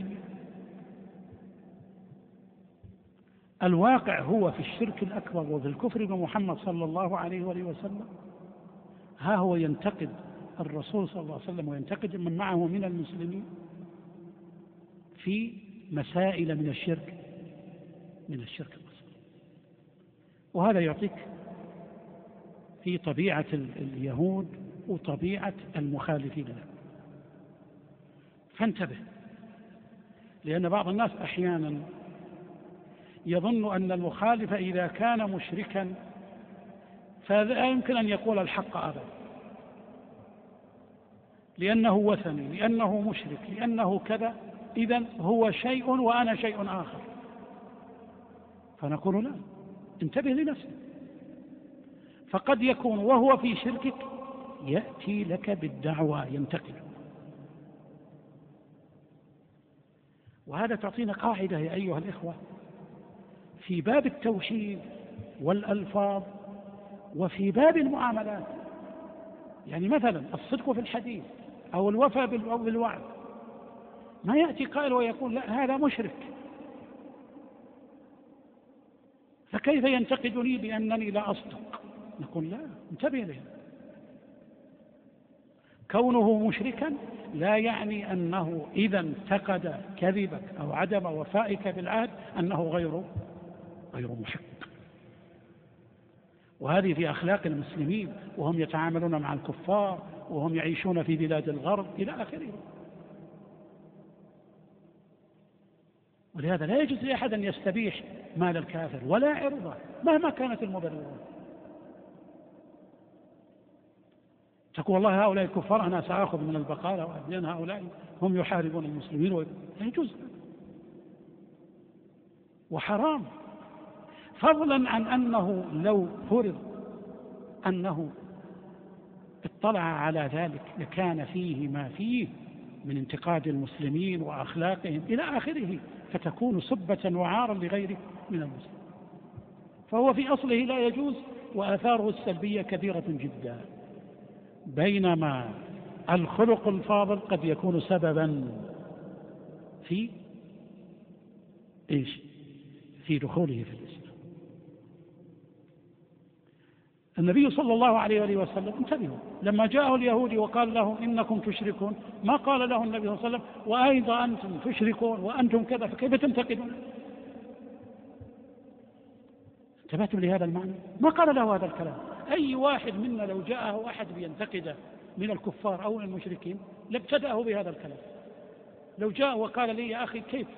الواقع هو في الشرك الأكبر وفي الكفر بمحمد صلى الله عليه وآله وسلم. ها هو ينتقد الرسول صلى الله عليه وسلم وينتقد من معه من المسلمين في مسائل من الشرك الأصغر. وهذا يعطيك في طبيعة اليهود وطبيعة المخالفين له. فانتبه، لأن بعض الناس أحيانا يظن أن المخالف إذا كان مشركا فلا يمكن أن يقول الحق أبدا، لأنه وثني، لأنه مشرك، لأنه كذا، إذن هو شيء وأنا شيء آخر. فنقول لا، انتبه لنفسك. فقد يكون وهو في شركك يأتي لك بالدعوة ينتقل. وهذا تعطينا قاعدة يا أيها الإخوة في باب التوحيد والألفاظ وفي باب المعاملات. يعني مثلا الصدق في الحديث أو الوفاء بالوعد، ما يأتي قائل ويقول لا هذا مشرك، فكيف ينتقدني بأنني لا أصدق؟ نقول لا، انتبه له. كونه مشركا لا يعني أنه إذا انتقد كذبك أو عدم وفائك بالعهد أنه غير محق. وهذه في أخلاق المسلمين وهم يتعاملون مع الكفار وهم يعيشون في بلاد الغرب إلى آخره. ولهذا لا يجوز لأحد أن يستبيح مال الكافر ولا عرضه مهما كانت المبررات. تقول والله هؤلاء الكفار أنا سأخذ من البقالة لأن هؤلاء هم يحاربون المسلمين، لا يجوز، وحرام. فضلا عن أنه لو فرض أنه اطلع على ذلك لكان فيه ما فيه من انتقاد المسلمين وأخلاقهم إلى آخره، فتكون سبة وعارا لغيره من المسلمين. فهو في أصله لا يجوز، وآثاره السلبية كثيرة جدا. بينما الخلق الفاضل قد يكون سببا في في دخوله في الإسلام. النبي صلى الله عليه وسلم انتبهوا، لما جاءه اليهودي وقال له إنكم تشركون، ما قال له النبي صلى الله عليه وسلم وأيضا أنتم تشركون وأنتم كذا، فكيف تنتقدون؟ انتبهتم لهذا المعنى؟ ما قال له هذا الكلام. أي واحد منا لو جاءه أحد بينتقده من الكفار أو المشركين لابتدأه بهذا الكلام. لو جاء وقال لي يا أخي كيف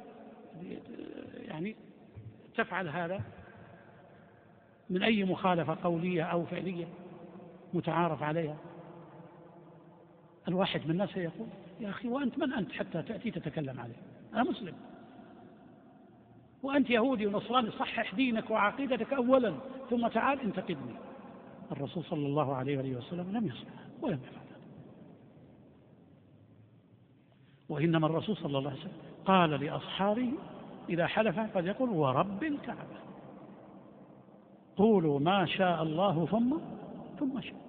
يعني تفعل هذا من أي مخالفة قولية أو فعلية متعارف عليها، الواحد من الناس يقول يا أخي وأنت من أنت حتى تأتي تتكلم عليه؟ أنا مسلم، وأنت يهودي ونصراني، صحح دينك وعقيدتك أولا ثم تعال انتقدني. الرسول صلى الله عليه وسلم لم يصنع ولم يفعل، وإنما الرسول صلى الله عليه وسلم قال لأصحابه إذا حلف قد يقول ورب الكعبة قولوا ما شاء الله ثم شاء.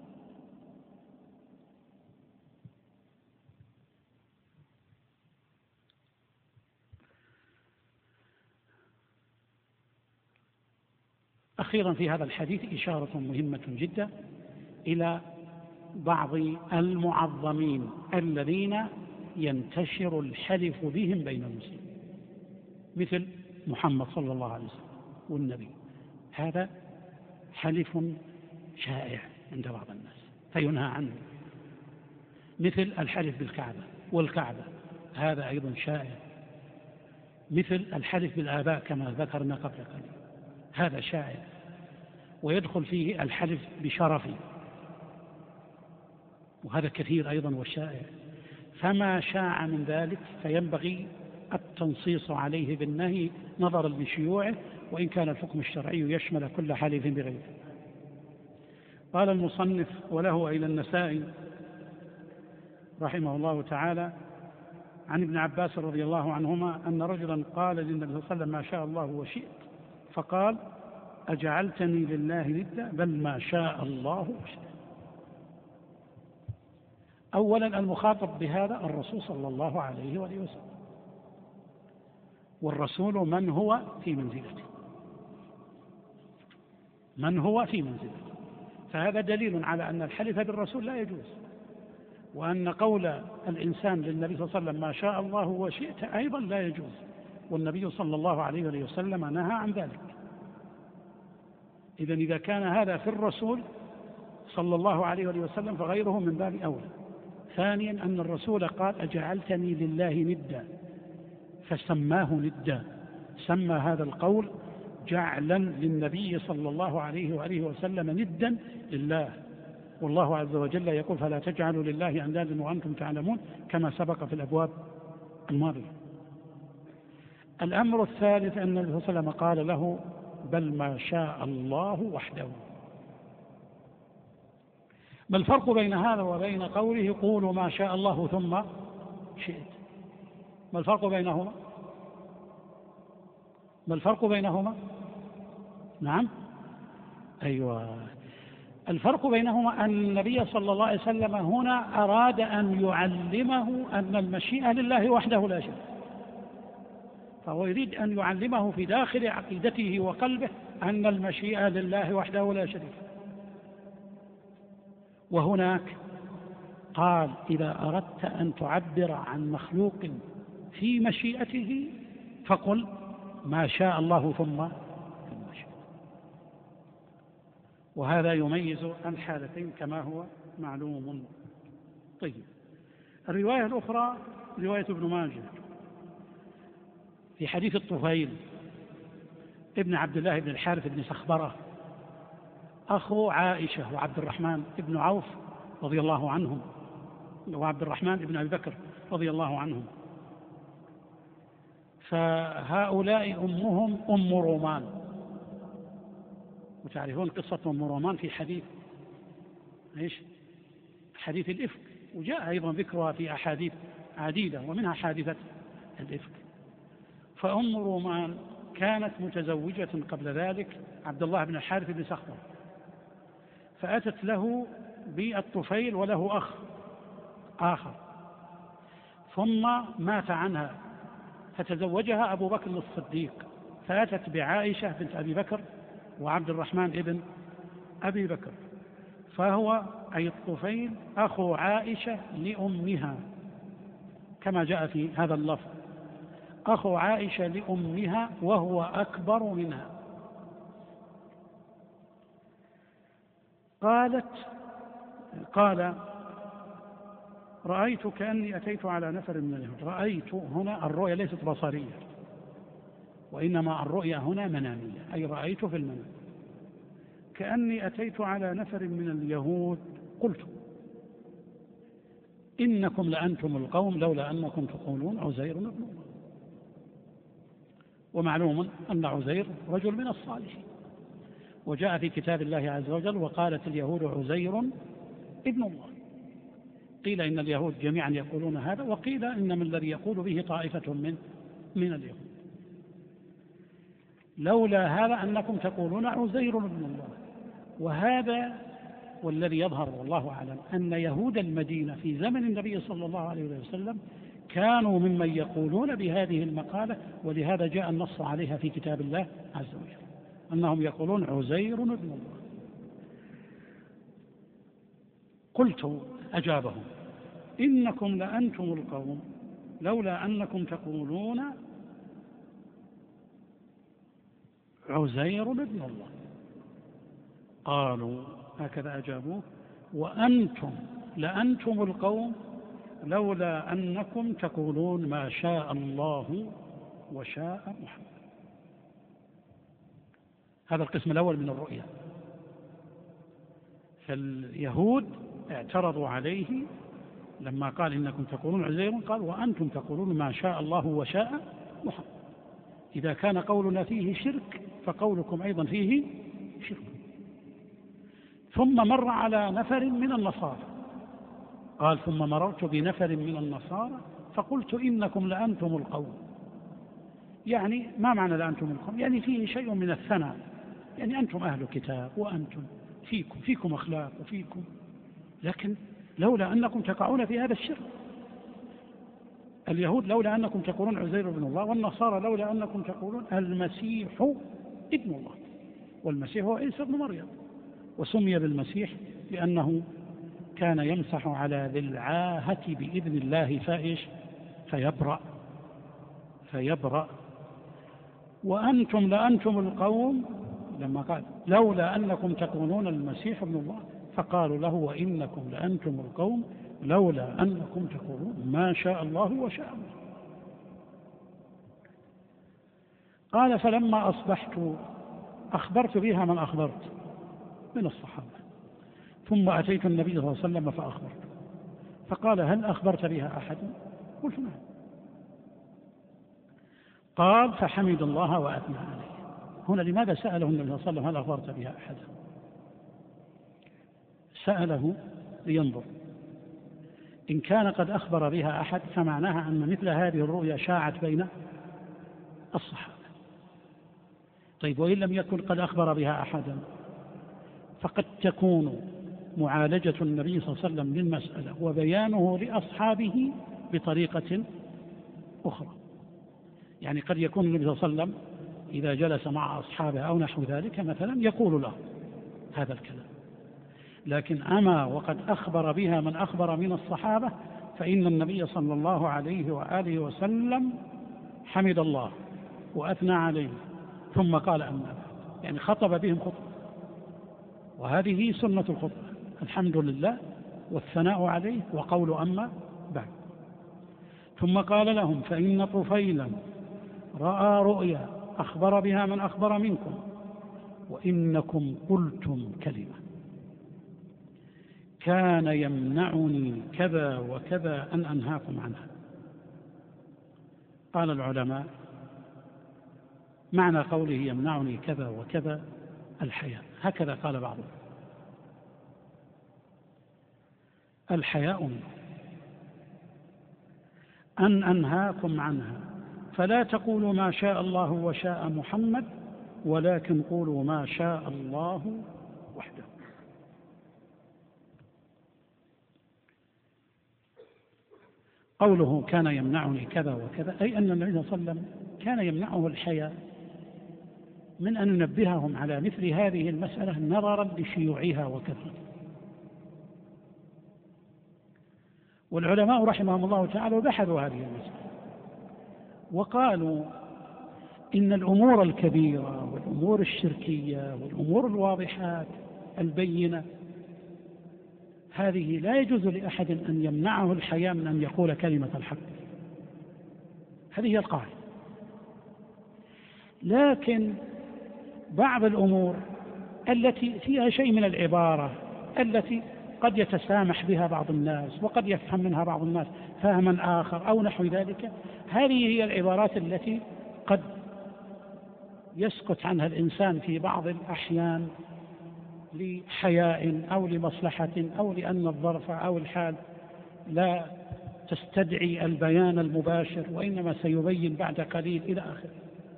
أخيرا في هذا الحديث إشارة مهمة جدا إلى بعض المعظمين الذين ينتشر الحلف بهم بين المسلمين، مثل محمد صلى الله عليه وسلم والنبي. هذا حلف شائع عند بعض الناس فينهى عنه، مثل الحلف بالكعبة والكعبة، هذا أيضا شائع، مثل الحلف بالآباء كما ذكرنا قبل قليل، هذا شائع، ويدخل فيه الحلف بشرفي، وهذا كثير أيضا وشائع. فما شاع من ذلك فينبغي التنصيص عليه بالنهي نظرا لشيوعه، وإن كان الحكم الشرعي يشمل كل حلف بغيره. قال المصنف وله إلى النسائي رحمه الله تعالى عن ابن عباس رضي الله عنهما أن رجلا قال للنبي صلى الله عليه وسلم ما شاء الله وشئت، فقال أجعلتني لله ندا بل ما شاء الله وشئت. أولا المخاطب بهذا الرسول صلى الله عليه وسلم، والرسول من هو في منزلته، من هو في منزلته، فهذا دليل على أن الحلف بالرسول لا يجوز، وأن قول الإنسان للنبي صلى الله عليه وسلم ما شاء الله وشئت أيضا لا يجوز، والنبي صلى الله عليه وسلم نهى عن ذلك. إذن إذا كان هذا في الرسول صلى الله عليه وسلم فغيره من باب أولى. ثانيا أن الرسول قال أجعلتني لله ندا، فسماه ندا، سمى هذا القول جعلا للنبي صلى الله عليه وآله وسلم ندا لله، والله عز وجل يقول فلا تجعلوا لله أندادا وأنتم تعلمون كما سبق في الأبواب الماضية. الأمر الثالث أن النبي صلى الله عليه وسلم قال له بل ما شاء الله وحده. ما الفرق بين هذا وبين قوله قولوا ما شاء الله ثم شئت؟ ما الفرق بينهما؟ ما الفرق بينهما؟ نعم، أيوة، الفرق بينهما أن النبي صلى الله عليه وسلم هنا أراد أن يعلمه أن المشيئة لله وحده لا شريك، فهو يريد أن يعلمه في داخل عقيدته وقلبه أن المشيئة لله وحده لا شريك. وهناك قال إذا أردت أن تعبر عن مخلوق في مشيئته فقل ما شاء الله ثم شاء. وهذا يميز الحالتين كما هو معلوم. طيب، الرواية الأخرى رواية ابن ماجه في حديث الطفيل ابن عبد الله بن الحارث بن سخبرة أخو عائشة وعبد الرحمن بن عوف رضي الله عنهم، وعبد الرحمن بن أبي بكر رضي الله عنهم. فهؤلاء أمهم أم رومان، وتعرفون قصة أم رومان في حديث حديث الإفك، وجاء أيضا ذكرها في أحاديث عديدة ومنها حادثة الإفك. فأم رومان كانت متزوجة قبل ذلك عبد الله بن الحارث بن سخبرة، فأتت له بالطفيل وله أخ آخر، ثم مات عنها فتزوجها أبو بكر الصديق، فأتت بعائشة بنت أبي بكر وعبد الرحمن ابن أبي بكر، فهو أي الطفيل أخو عائشة لأمها كما جاء في هذا اللفظ، أخو عائشة لأمها وهو أكبر منها. قال رأيت كأني أتيت على نفر من اليهود. رأيت هنا الرؤيا ليست بصرية، وإنما الرؤيا هنا منامية، أي رأيت في المنام كأني أتيت على نفر من اليهود قلت إنكم لأنتم القوم لولا أنكم تقولون عزير ابن الله. ومعلوم أن عزير رجل من الصالحين، وجاء في كتاب الله عز وجل وقالت اليهود عزير ابن الله. قيل إن اليهود جميعا يقولون هذا، وقيل إن من الذي يقول به طائفة من اليهود. لولا هذا أنكم تقولون عزير ابن الله. وهذا والذي يظهر والله أعلم أن يهود المدينة في زمن النبي صلى الله عليه وسلم كانوا ممن يقولون بهذه المقالة، ولهذا جاء النص عليها في كتاب الله عز وجل أنهم يقولون عزير ابن الله. قلت أجابهم إنكم لأنتم القوم لولا أنكم تقولون عزير ابن الله. قالوا هكذا أجابوه وأنتم لأنتم القوم لولا أنكم تقولون ما شاء الله وشاء محمد. هذا القسم الأول من الرؤيا. فاليهود اعترضوا عليه لما قال إنكم تقولون عزير، قال وأنتم تقولون ما شاء الله وشاء محمد. إذا كان قولنا فيه شرك فقولكم أيضا فيه شرك. ثم مر على نفر من النصارى، قال ثم مررت بنفر من النصارى فقلت إنكم لأنتم القوم. يعني ما معنى لأنتم القوم؟ يعني فيه شيء من الثناء، يعني أنتم أهل كتاب وأنتم فيكم أخلاق وفيكم، لكن لولا أنكم تقعون في هذا الشرك. اليهود لولا أنكم تقولون عزير ابن الله، والنصارى لولا أنكم تقولون المسيح ابن الله، والمسيح هو عيسى ابن مريم، وسمي بالمسيح لأنه كان يمسح على ذي العاهة بإذن الله فيبرأ. وأنتم لأنتم القوم لما قال لولا أنكم تقولون المسيح ابن الله، فقالوا له وإنكم لأنتم القوم لولا أنكم تقولون ما شاء الله وشاء الله. قال فلما أصبحت أخبرت بها من أخبرت من الصحابة، ثم أتيت النبي صلى الله عليه وسلم فأخبرت، فقال هل أخبرت بها أحد؟ قلت نعم. قال فحمد الله وأثنى عليه. هنا لماذا سأله النبي صلى الله عليه وسلم هل أخبرت بها أحدا؟ سأله لينظر، إن كان قد أخبر بها أحد فمعناها أن مثل هذه الرؤيا شاعت بين الصحابة. طيب وإن لم يكن قد أخبر بها أحدا فقد تكون معالجة النبي صلى الله عليه وسلم للمسألة وبيانه لأصحابه بطريقة أخرى. يعني قد يكون النبي صلى الله عليه وسلم إذا جلس مع أصحابه أو نحو ذلك مثلا يقول له هذا الكلام، لكن أما وقد أخبر بها من أخبر من الصحابة فإن النبي صلى الله عليه وآله وسلم حمد الله وأثنى عليه ثم قال أما بعد، يعني خطب بهم خطبة، وهذه سنة الخطبة، الحمد لله والثناء عليه وقول أما بعد. ثم قال لهم فإن طفيلا رأى رؤيا أخبر بها من أخبر منكم وإنكم قلتم كلمة كان يمنعني كذا وكذا أن أنهاكم عنها. قال العلماء معنى قوله يمنعني كذا وكذا الحياء، هكذا قال بعضهم، الحياء منه أن أنهاكم عنها، فلا تقولوا ما شاء الله وشاء محمد ولكن قولوا ما شاء الله وحده. قوله كان يمنعني كذا وكذا أي أن النبي صلى الله عليه وسلم كان يمنعه الحياء من أن ننبههم على مثل هذه المسألة نظرا لشيوعها وكثرتها. والعلماء رحمهم الله تعالى بحثوا هذه المسألة وقالوا إن الأمور الكبيرة والأمور الشركية والأمور الواضحات البينة هذه لا يجوز لأحد أن يمنعه الحياء من أن يقول كلمة الحق، هذه هي القاعدة. لكن بعض الأمور التي فيها شيء من العبارة التي قد يتسامح بها بعض الناس وقد يفهم منها بعض الناس فهما آخر أو نحو ذلك، هذه هي العبارات التي قد يسكت عنها الإنسان في بعض الأحيان لحياء أو لمصلحة أو لأن الظرف أو الحال لا تستدعي البيان المباشر وإنما سيبين بعد قليل إلى آخره.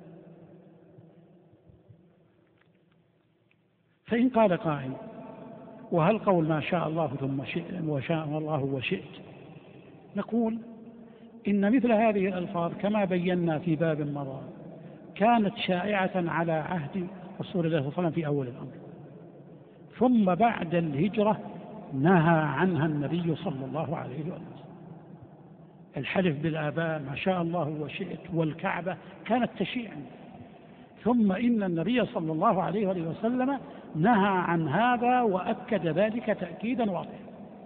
فإن قال قائل وهل قول ما شاء الله ثم شئت وشاء الله وشئت، نقول إن مثل هذه الألفاظ كما بينا في باب مضى كانت شائعة على عهد رسول الله صلى الله عليه وسلم في أول الأمر، ثم بعد الهجرة نهى عنها النبي صلى الله عليه وسلم. الحلف بالآباء ما شاء الله وشئت والكعبة كانت تشيعا، ثم إن النبي صلى الله عليه وسلم نهى عن هذا وأكد ذلك تأكيدا واضحا.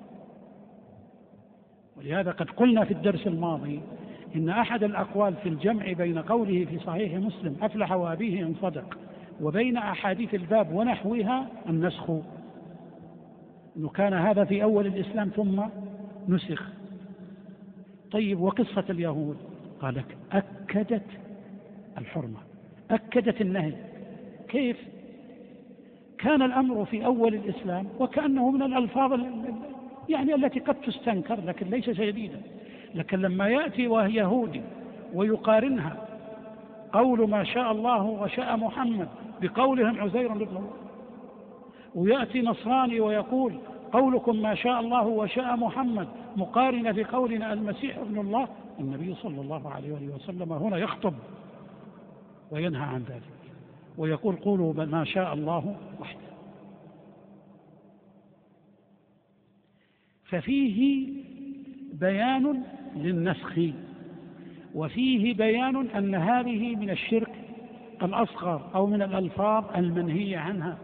ولهذا قد قلنا في الدرس الماضي إن أحد الأقوال في الجمع بين قوله في صحيح مسلم أفلح وأبيه إن صدق وبين أحاديث الباب ونحوها النسخ، إنه كان هذا في أول الإسلام ثم نسخ. طيب وقصة اليهود قال لك أكدت الحرمة، أكدت النهي. كيف؟ كان الأمر في أول الإسلام وكأنه من الألفاظ يعني التي قد تستنكر لكن ليس شديدا، لكن لما يأتي وهي يهودي ويقارنها قول ما شاء الله وشاء محمد بقولهم عزير بن الله، ويأتي نصراني ويقول قولكم ما شاء الله وشاء محمد مقارنة بقولنا المسيح ابن الله، النبي صلى الله عليه وسلم هنا يخطب وينهى عن ذلك ويقول قولوا ما شاء الله وحده. ففيه بيان للنسخ وفيه بيان أن هذه من الشرك الأصغر أو من الألفاظ المنهي عنها،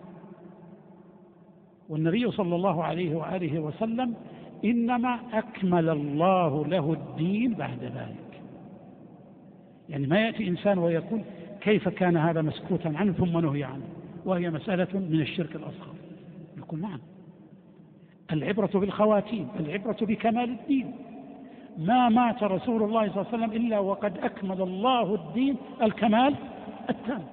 والنبي صلى الله عليه وآله وسلم إنما أكمل الله له الدين بعد ذلك. يعني ما يأتي إنسان ويقول كيف كان هذا مسكوتا عنه ثم نهي عنه وهي مسألة من الشرك الأصغر؟ نقول نعم، العبرة بالخواتيم، العبرة بكمال الدين. ما مات رسول الله صلى الله عليه وسلم إلا وقد أكمل الله الدين الكمال التام.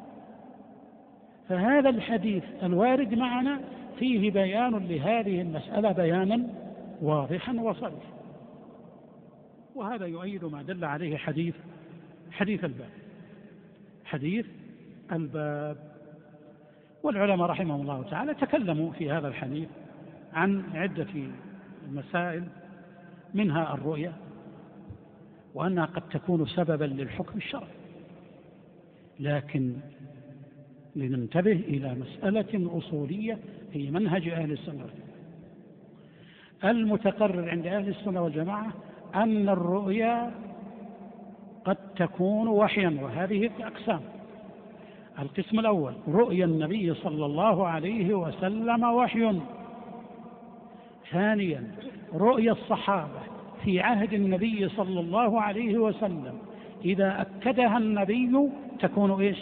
فهذا الحديث الوارد معنا فيه بيان لهذه المسألة بيانا واضحا وصريحا، وهذا يؤيد ما دل عليه حديث الباب. والعلماء رحمهم الله تعالى تكلموا في هذا الحديث عن عدة مسائل، منها الرؤية، وأنها قد تكون سببا للحكم الشرعي. لكن لننتبه إلى مسألة أصولية في منهج أهل السنة. المتقرر عند أهل السنة والجماعة أن الرؤيا قد تكون وحيا، وهذه أقسام. القسم الأول رؤيا النبي صلى الله عليه وسلم وحي. ثانيا رؤيا الصحابة في عهد النبي صلى الله عليه وسلم إذا أكدها النبي تكون إيش؟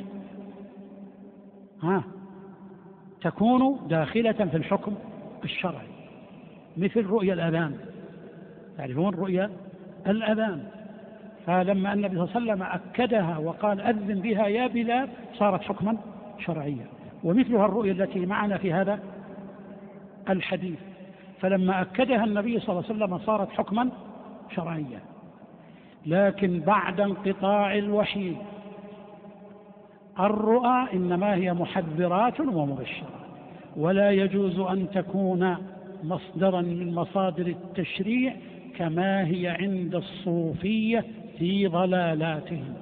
تكون داخلة في الحكم الشرعي، مثل رؤيا الأذان. تعرفون رؤيا الأذان؟ فلما النبي صلى الله عليه وسلم أكدها وقال أذن بها يا بلال صارت حكما شرعيا. ومثلها الرؤيا التي معنا في هذا الحديث، فلما أكدها النبي صلى الله عليه وسلم صارت حكما شرعيا. لكن بعد انقطاع الوحي الرؤى إنما هي محذرات ومبشرات، ولا يجوز أن تكون مصدرا من مصادر التشريع كما هي عند الصوفية في ضلالاتهم.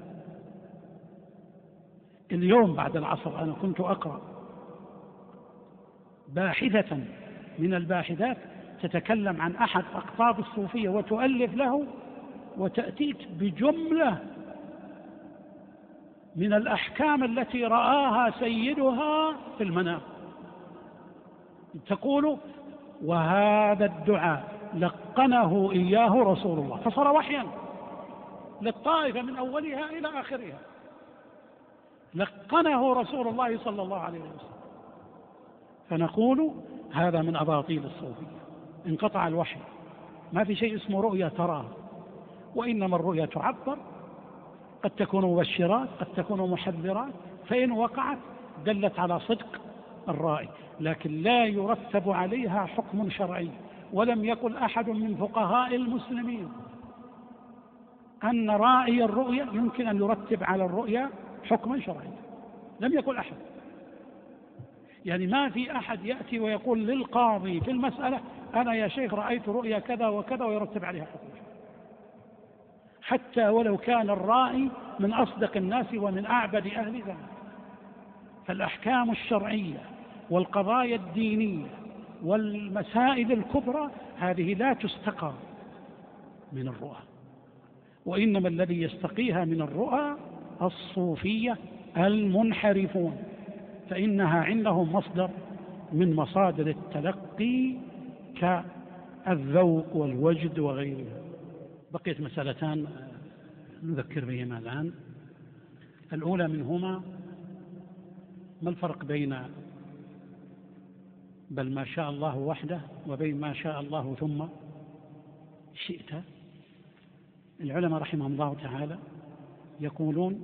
اليوم بعد العصر أنا كنت أقرأ باحثة من الباحثات تتكلم عن أحد أقطاب الصوفية وتؤلف له وتأتيك بجملة من الأحكام التي رآها سيدها في المنام. تقول وهذا الدعاء لقنه إياه رسول الله، فصار وحيا للطائفة من أولها إلى آخرها، لقنه رسول الله صلى الله عليه وسلم. فنقول هذا من أباطيل الصوفية، انقطع الوحي، ما في شيء اسمه رؤيا تراها، وإنما الرؤيا تعبر، قد تكون مبشرات قد تكون محذرات، فإن وقعت دلت على صدق الرائي، لكن لا يرتب عليها حكم شرعي. ولم يقل أحد من فقهاء المسلمين أن رائي الرؤيا يمكن أن يرتب على الرؤيا حكما شرعيا، لم يقل أحد. يعني ما في أحد يأتي ويقول للقاضي في المسألة أنا يا شيخ رأيت رؤيا كذا وكذا ويرتب عليها حكم شرعي، حتى ولو كان الرائي من أصدق الناس ومن أعبد أهل زمان. فالأحكام الشرعية والقضايا الدينية والمسائل الكبرى هذه لا تستقى من الرؤى، وإنما الذي يستقيها من الرؤى الصوفية المنحرفون، فإنها عندهم مصدر من مصادر التلقي كالذوق والوجد وغيرها. بقيت مسألتان نذكر بهما الآن. الأولى منهما ما الفرق بين بل ما شاء الله وحده وبين ما شاء الله ثم شئت؟ العلماء رحمهم الله تعالى يقولون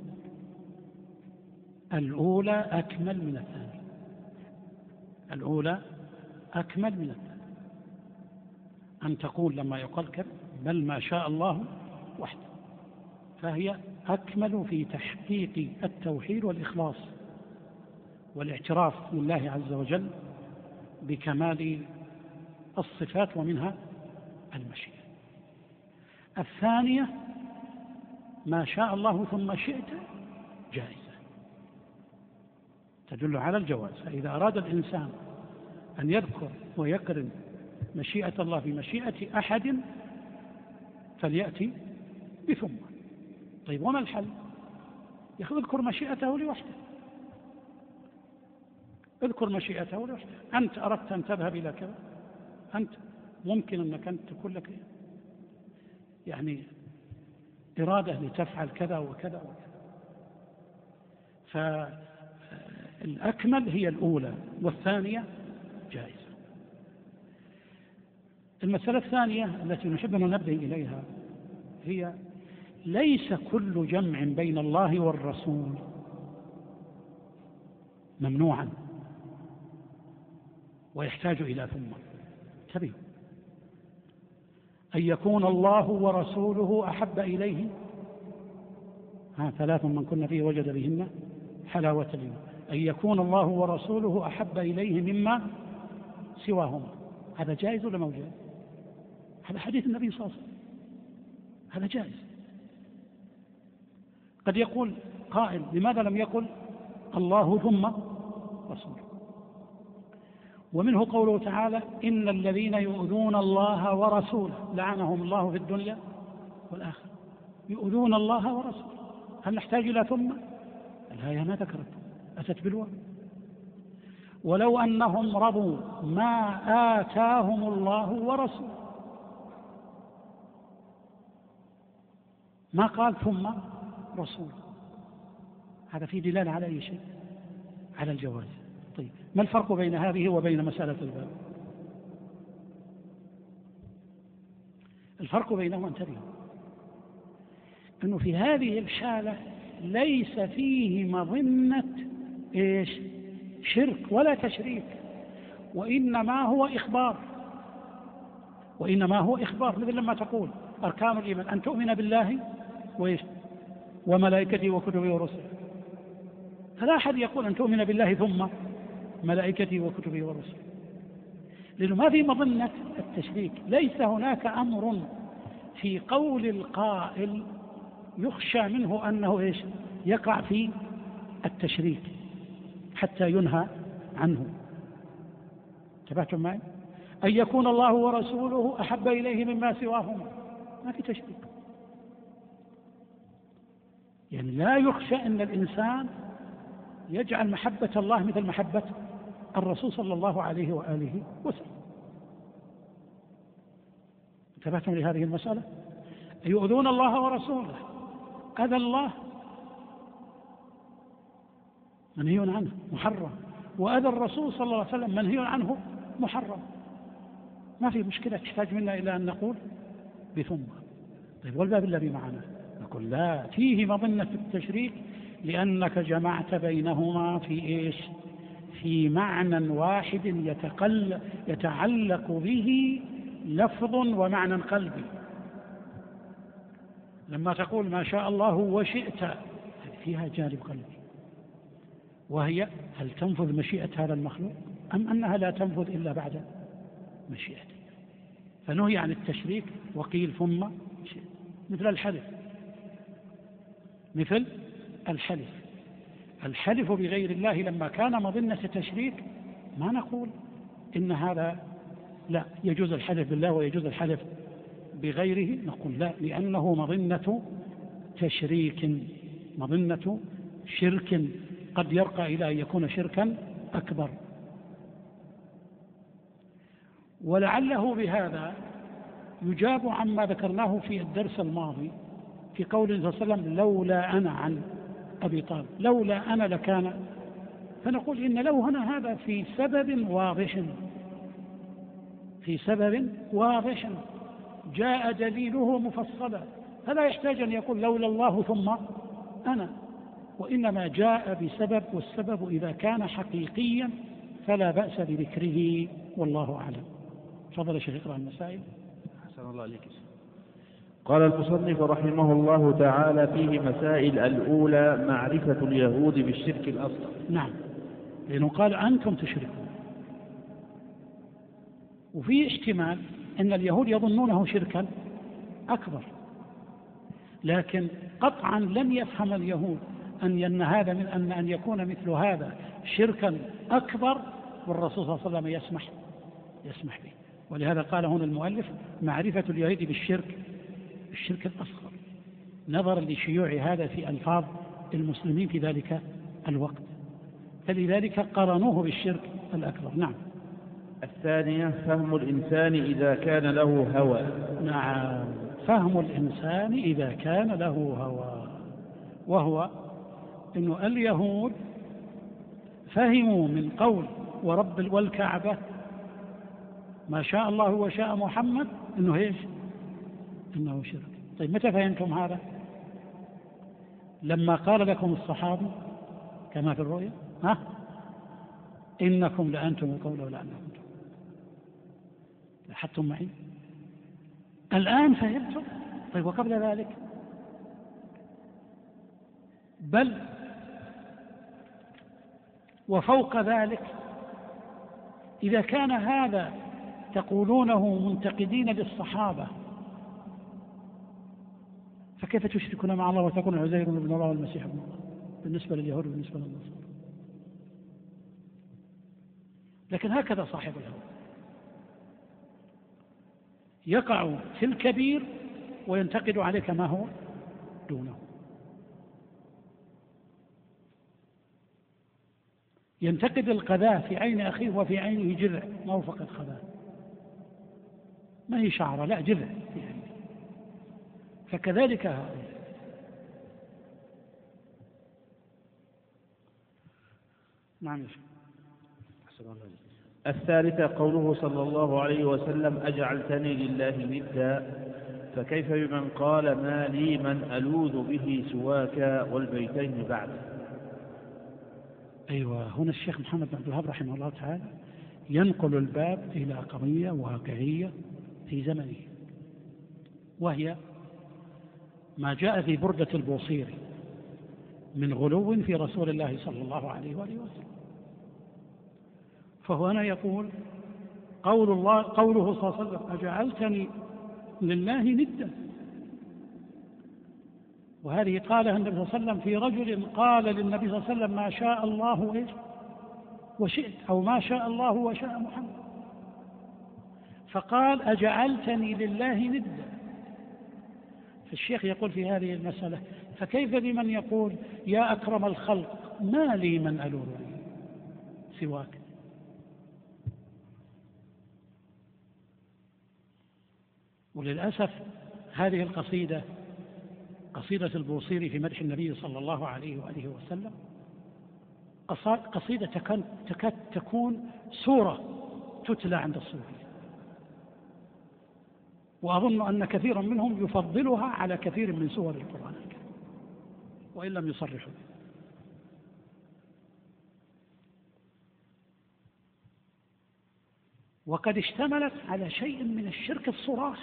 الأولى أكمل من الثانية، الأولى أكمل من الثانية. أن تقول لما يقال كذا بل ما شاء الله وحده، فهي أكمل في تحقيق التوحيد والإخلاص والاعتراف لله عز وجل بكمال الصفات ومنها المشيئة. الثانية ما شاء الله ثم شئت جائزة تدل على الجواز. فإذا أراد الإنسان أن يذكر ويقرن مشيئة الله بمشيئة أحد فليأتي بثم. طيب وما الحل؟ يذكر مشيئته لوحده، اذكر مشيئته لوحده. أنت أردت أن تذهب إلى كذا، أنت ممكن أنك أنت تكون لك يعني إرادة لتفعل كذا وكذا وكذا، فالأكمل هي الأولى والثانية جائزة. المسألة الثانية التي نحب أن ننبه إليها هي ليس كل جمع بين الله والرسول ممنوعا ويحتاج إلى ثم. انتبهوا، أن يكون الله ورسوله أحب إليه ثلاث من كن فيه وجد بهن حلاوة الإيمان. أن يكون الله ورسوله أحب إليه مما سواهما، هذا جائز ولا مو جائز؟ هذا حديث النبي صلى الله عليه وسلم، هذا جائز. قد يقول قائل لماذا لم يقل الله ثم رسوله؟ ومنه قوله تعالى إن الذين يؤذون الله ورسوله لعنهم الله في الدنيا والآخرة. يؤذون الله ورسوله، هل نحتاج إلى ثم؟ الآية ما ذكرت، أتت بالواو. ولو أنهم رضوا ما آتاهم الله ورسوله، ما قال ثم رسول. هذا فيه دلالة على أي شيء؟ على الجواز. طيب، ما الفرق بين هذه وبين مسألة الباب؟ الفرق بينهما انتبهوا أنه في هذه الحالة ليس فيه مظنة شرك ولا تشريك، وإنما هو إخبار. مثل لما تقول أركان الإيمان أن تؤمن بالله وملائكته وكتبه ورسله، فلا أحد يقول أن تؤمن بالله ثم ملائكته وكتبه ورسله، لأنه ما في مظنة التشريك. ليس هناك أمر في قول القائل يخشى منه أنه يقع في التشريك حتى ينهى عنه. تبعتم معي؟ أن يكون الله ورسوله أحب إليه مما سواهما، ما في تشريك. يعني لا يخشى أن الإنسان يجعل محبة الله مثل محبة الرسول صلى الله عليه وآله وسلم. انتبهتم لهذه المسألة؟ يؤذون الله ورسوله، أذى الله منهي عنه محرم، وأذى الرسول صلى الله عليه وسلم منهي عنه محرم. ما في مشكلة تحتاج منا إلى أن نقول بثم. طيب، والباب الذي معنا نقول لا، فيه مظنة التشريك لأنك جمعت بينهما في معنى واحد يتعلق به لفظ ومعنى قلبي. لما تقول ما شاء الله وشئت فيها جانب قلبي، وهي هل تنفذ مشيئة هذا المخلوق أم أنها لا تنفذ إلا بعد مشيئته؟ فنهي عن التشريك وقيل ثم شئت. مثل الحلف بغير الله لما كان مظنة تشريك ما نقول إن هذا لا يجوز الحلف بالله ويجوز الحلف بغيره، نقول لا، لأنه مظنة تشريك، مظنة شرك قد يرقى إلى أن يكون شركا أكبر. ولعله بهذا يجاب عما ذكرناه في الدرس الماضي في قول صلى الله عليه وسلم لولا أنا عن أبي طالب، لولا أنا لكان. فنقول إن لو هنا هذا في سبب واضح جاء دليله مفصلا، فلا يحتاج أن يقول لولا الله ثم أنا، وإنما جاء بسبب، والسبب إذا كان حقيقيا فلا بأس بذكره، والله أعلم. تفضل يا شيخ اقرأ المسائل. أحسن الله عليك. قال المصنف رحمه الله تعالى فيه مسائل. الأولى معرفة اليهود بالشرك الأصغر. نعم، لأنه قال أنتم تشركون، وفي احتمال أن اليهود يظنونه شركا أكبر، لكن قطعا لن يفهم اليهود أن هذا من أن يكون مثل هذا شركا أكبر، والرسول صلى الله عليه وسلم يسمح به. ولهذا قال هنا المؤلف معرفة اليهود بالشرك الأصغر، نظرا لشيوع هذا في ألفاظ المسلمين في ذلك الوقت، فلذلك قرنوه بالشرك الأكبر. نعم. الثانية فهم الإنسان إذا كان له هوى. نعم، فهم الإنسان إذا كان له هوى، وهو إنه اليهود فهموا من قول ورب والكعبة ما شاء الله وشاء محمد إنه إيش؟ إنه شرك. طيب متى فهمتم هذا؟ لما قال لكم الصحابة كما في الرؤيا إنكم لأنتم القول ولأنكم لاحظتم معي؟ الآن فهمتم؟ طيب وقبل ذلك؟ بل وفوق ذلك إذا كان هذا تقولونه منتقدين للصحابة فكيف تشركون مع الله وتقولون عزير بن الله والمسيح ابن الله بالنسبة لليهود وبالنسبة للنصارى؟ لكن هكذا صاحب الهوى يقع في الكبير وينتقد عليك ما هو دونه. ينتقد القذاة في عين أخيه وفي عينه جذع، ما هو فقط قذاة، ما هي شعرة، لا جذع في عينه. فكذلك هؤلاء. نعم. الثالثة قوله صلى الله عليه وسلم أجعلتني لله ندا، فكيف بمن قال ما لي من ألوذ به سواك والبيتين بعد؟ أيوة، هنا الشيخ محمد بن عبد الوهاب رحمه الله تعالى ينقل الباب إلى قضية واقعية في زمنه، وهي ما جاء في بردة البوصيري من غلو في رسول الله صلى الله عليه وآله وسلم. فهو هنا يقول قوله صلى الله عليه وسلم أجعلتني لله ندا، وهذه قالها النبي صلى الله عليه وسلم في رجل قال للنبي صلى الله عليه وسلم ما شاء الله إيش وشئت، أو ما شاء الله وشاء محمد، فقال أجعلتني لله ندا. فالشيخ يقول في هذه المسألة فكيف بمن يقول يا أكرم الخلق ما لي من ألوذ به سواك؟ وللأسف هذه القصيدة، قصيدة البوصيري في مدح النبي صلى الله عليه وآله وسلم، قصيدة تكاد تكون سورة تتلى عند الصوفية، وأظن أن كثيرا منهم يفضلها على كثير من سور القرآن الكريم وإن لم يصرحوا. وقد اشتملت على شيء من الشرك الصراح.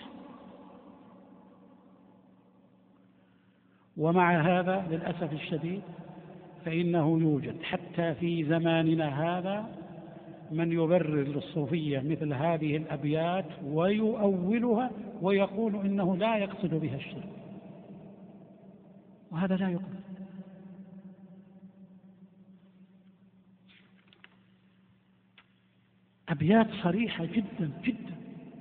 ومع هذا للأسف الشديد فإنه يوجد حتى في زماننا هذا من يبرر للصوفية مثل هذه الأبيات ويؤولها ويقول إنه لا يقصد بها الشرك، وهذا لا يقبل. أبيات صريحة جدا جدا،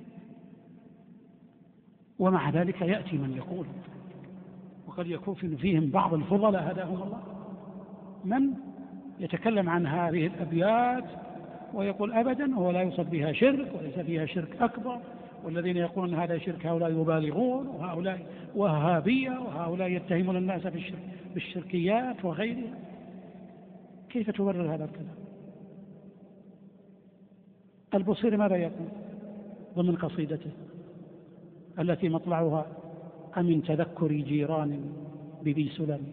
ومع ذلك يأتي من يقول، وقد يكون فيهم بعض الفضلاء هداهم الله من يتكلم عن هذه الأبيات ويقول أبدا هو لا يصد بها شرك وليس فيها شرك أكبر، والذين يقولون هذا شرك هؤلاء يبالغون، وهؤلاء وهابية، وهؤلاء يتهمون الناس بالشركيات وغيرها. كيف تبرر هذا الكلام؟ البوصيري ماذا يقول ضمن قصيدته التي مطلعها أمن تذكر جيران بذي سلم؟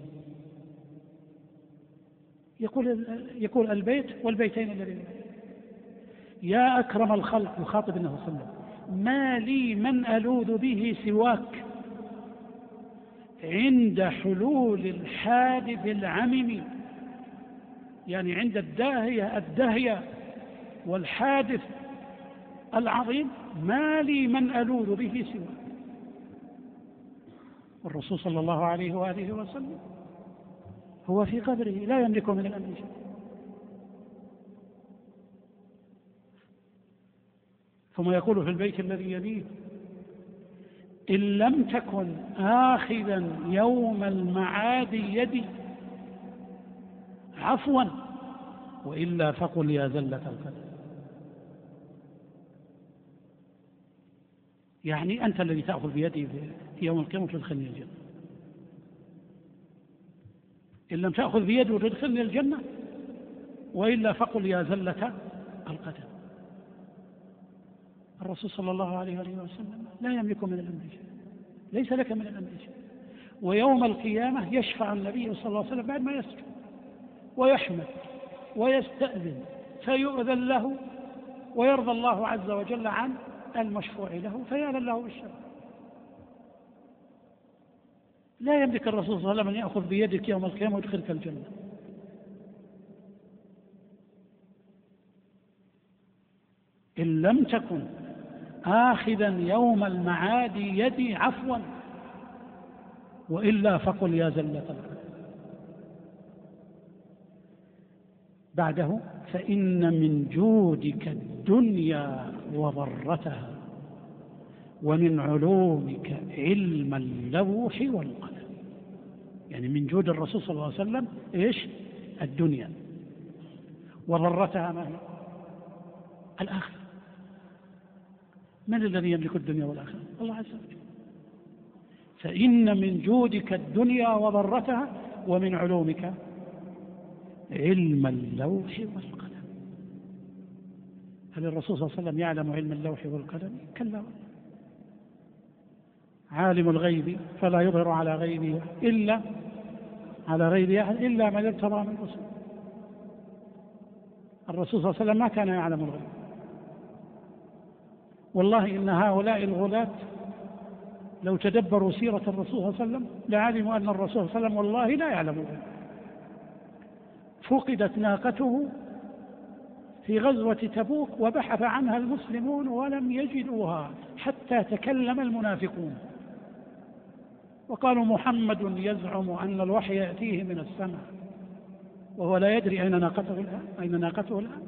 يقول البيت والبيتين الذين يا أكرم الخلق، يخاطب النبي صلى الله عليه وسلم ما لي من ألوذ به سواك عند حلول الحادث العمم، يعني عند الداهية والحادث العظيم ما لي من ألوذ به سواك. والرسول صلى الله عليه وآله وسلم هو في قبره لا يملك من الأمر شيء. ثم يقول في البيت الذي يليه إن لم تكن آخذا يوم المعاد يدي عفوا وإلا فقل يا زلة القدر. يعني أنت الذي تأخذ بيدي في يوم القيامة وتدخلني الجنة. إن لم تأخذ بيدي وتدخلني الجنة، وإلا فقل يا زلة القدم. الرسول صلى الله عليه وسلم لا يملك من الأمر شيء، ليس لك من الأمر شيء. ويوم القيامة يشفع النبي صلى الله عليه وسلم بعد ما يسجد ويحمد ويستأذن فيؤذن له، ويرضى الله عز وجل عن المشفوع له فيأذن له بالشفاعة. لا يملك الرسول صلى الله عليه وسلم أن يأخذ بيدك يوم القيامة ويدخلك الجنة. إن لم تكن آخذا يوم المعاد يدي عفوا، وإلا فقل يا زلة القدم. بعده فإن من جودك الدنيا وضرتها ومن علومك علم اللوح والقلم. يعني من جود الرسول صلى الله عليه وسلم إيش؟ الدنيا، وضرتها ما هي؟ الآخرة. من الذي يملك الدنيا والآخرة؟ الله عز وجل. فإن من جودك الدنيا وضرتها ومن علومك علم اللوح والقلم. هل الرسول صلى الله عليه وسلم يعلم علم اللوح والقلم؟ كلا، عالم الغيب فلا يظهر على غيبه إلا من ارتضى من رسول. الرسول صلى الله عليه وسلم ما كان يعلم الغيب. والله إن هؤلاء الغلاة لو تدبروا سيرة الرسول صلى الله عليه وسلم لعلموا أن الرسول صلى الله عليه وسلم والله لا يعلم الغيب. فقدت ناقته في غزوة تبوك وبحث عنها المسلمون ولم يجدوها حتى تكلم المنافقون وقالوا محمد يزعم أن الوحي يأتيه من السماء وهو لا يدري أين ناقته الآن.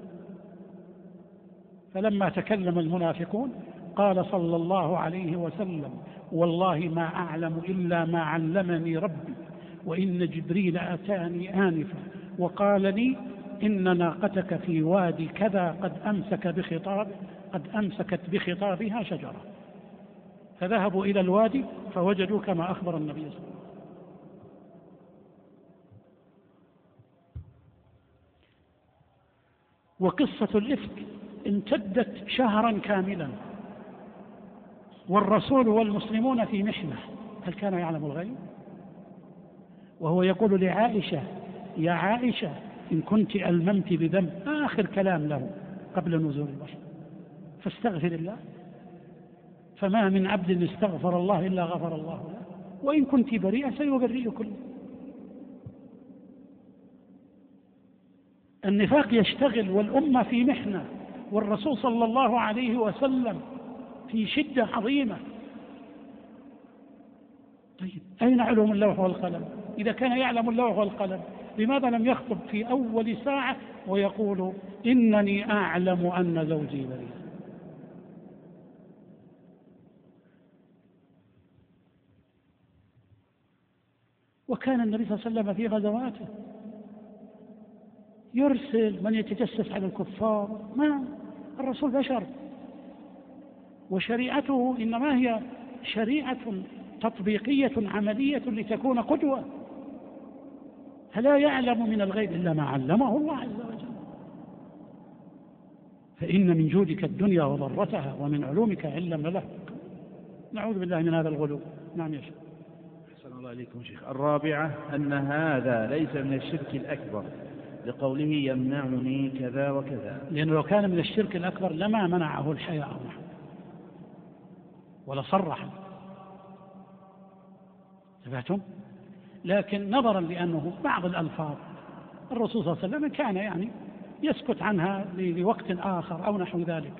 فلما تكلم المنافقون قال صلى الله عليه وسلم والله ما أعلم إلا ما علمني ربي، وإن جبريل أتاني آنفا وقال لي إن ناقتك في وادي كذا قد أمسكت بخطابها شجرة. فذهبوا إلى الوادي فوجدوا كما أخبر النبي صلى الله عليه وسلم. وقصة الإفك امتدت شهرا كاملا والرسول والمسلمون في محنة. هل كان يعلم الغيب؟ وهو يقول لعائشة يا عائشة إن كنت ألممت بذنب، آخر كلام له قبل نزول الوحي، فاستغفر الله، فما من عبد استغفر الله إلا غفر الله له، وإن كنت بريئة سيبرئك الله. النفاق يشتغل والأمة في محنة والرسول صلى الله عليه وسلم في شدة عظيمة. طيب أين علوم اللوح والقلم؟ إذا كان يعلم اللوح والقلم لماذا لم يخطب في أول ساعة ويقول إنني أعلم أن زوجي بريء؟ وكان النبي صلى الله عليه وسلم في غزواته يرسل من يتجسس على الكفار. ما الرسول بشر، وشريعته إنما هي شريعة تطبيقية عملية لتكون قدوة. فلا يعلم من الغيب إلا ما علمه الله عز وجل. فإن من جودك الدنيا وضرتها ومن علومك علم له. نعوذ بالله من هذا الغلو. نعم يا شيخ. أحسن الله إليكم شيخ. الرابعة أن هذا ليس من الشرك الأكبر لقوله يمنعني كذا وكذا، لأنه لو كان من الشرك الأكبر لما منعه الحياء ولا صرح. سمعتم؟ لكن نظرا لأنه بعض الألفاظ الرسول صلى الله عليه وسلم كان يعني يسكت عنها لوقت آخر أو نحو ذلك،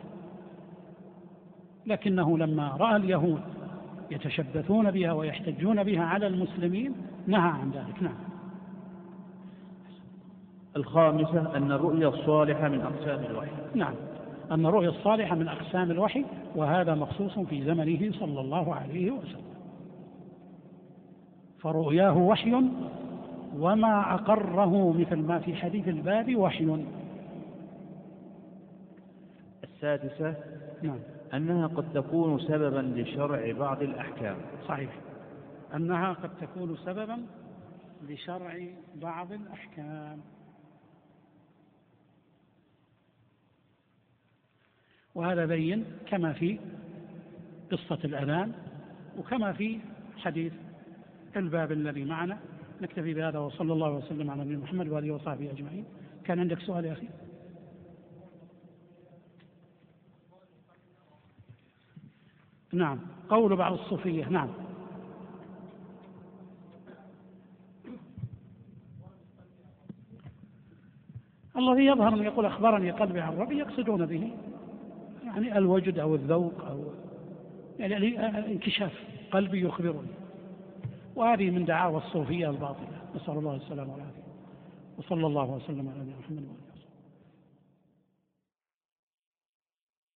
لكنه لما رأى اليهود يتشبثون بها ويحتجون بها على المسلمين نهى عن ذلك. نعم. الخامسة أن الرؤيا الصالحة من أقسام الوحي. نعم، أن الرؤيا الصالحة من أقسام الوحي، وهذا مخصوص في زمنه صلى الله عليه وسلم. فرؤياه وحي وما أقره مثل ما في حديث الباب وحي. السادسة نعم أنها قد تكون سببا لشرع بعض الأحكام. صحيح، أنها قد تكون سببا لشرع بعض الأحكام. وهذا بين كما في قصة الأذان وكما في حديث الباب الذي معنا. نكتفي بهذا وصلى الله وسلم على نبينا محمد وآله وصحبه أجمعين. كان عندك سؤال يا أخي؟ نعم، قول بعض الصوفية. نعم، الذي يظهر أن يقول أخبرني قلبي عن ربي يقصدون به يعني الوجد أو الذوق أو يعني انكشاف قلبي يخبرني، وهذه من دعاوى الصوفية الباطلة، نسأل الله السلامة والعافية. وصلى الله وسلم على نبينا محمد.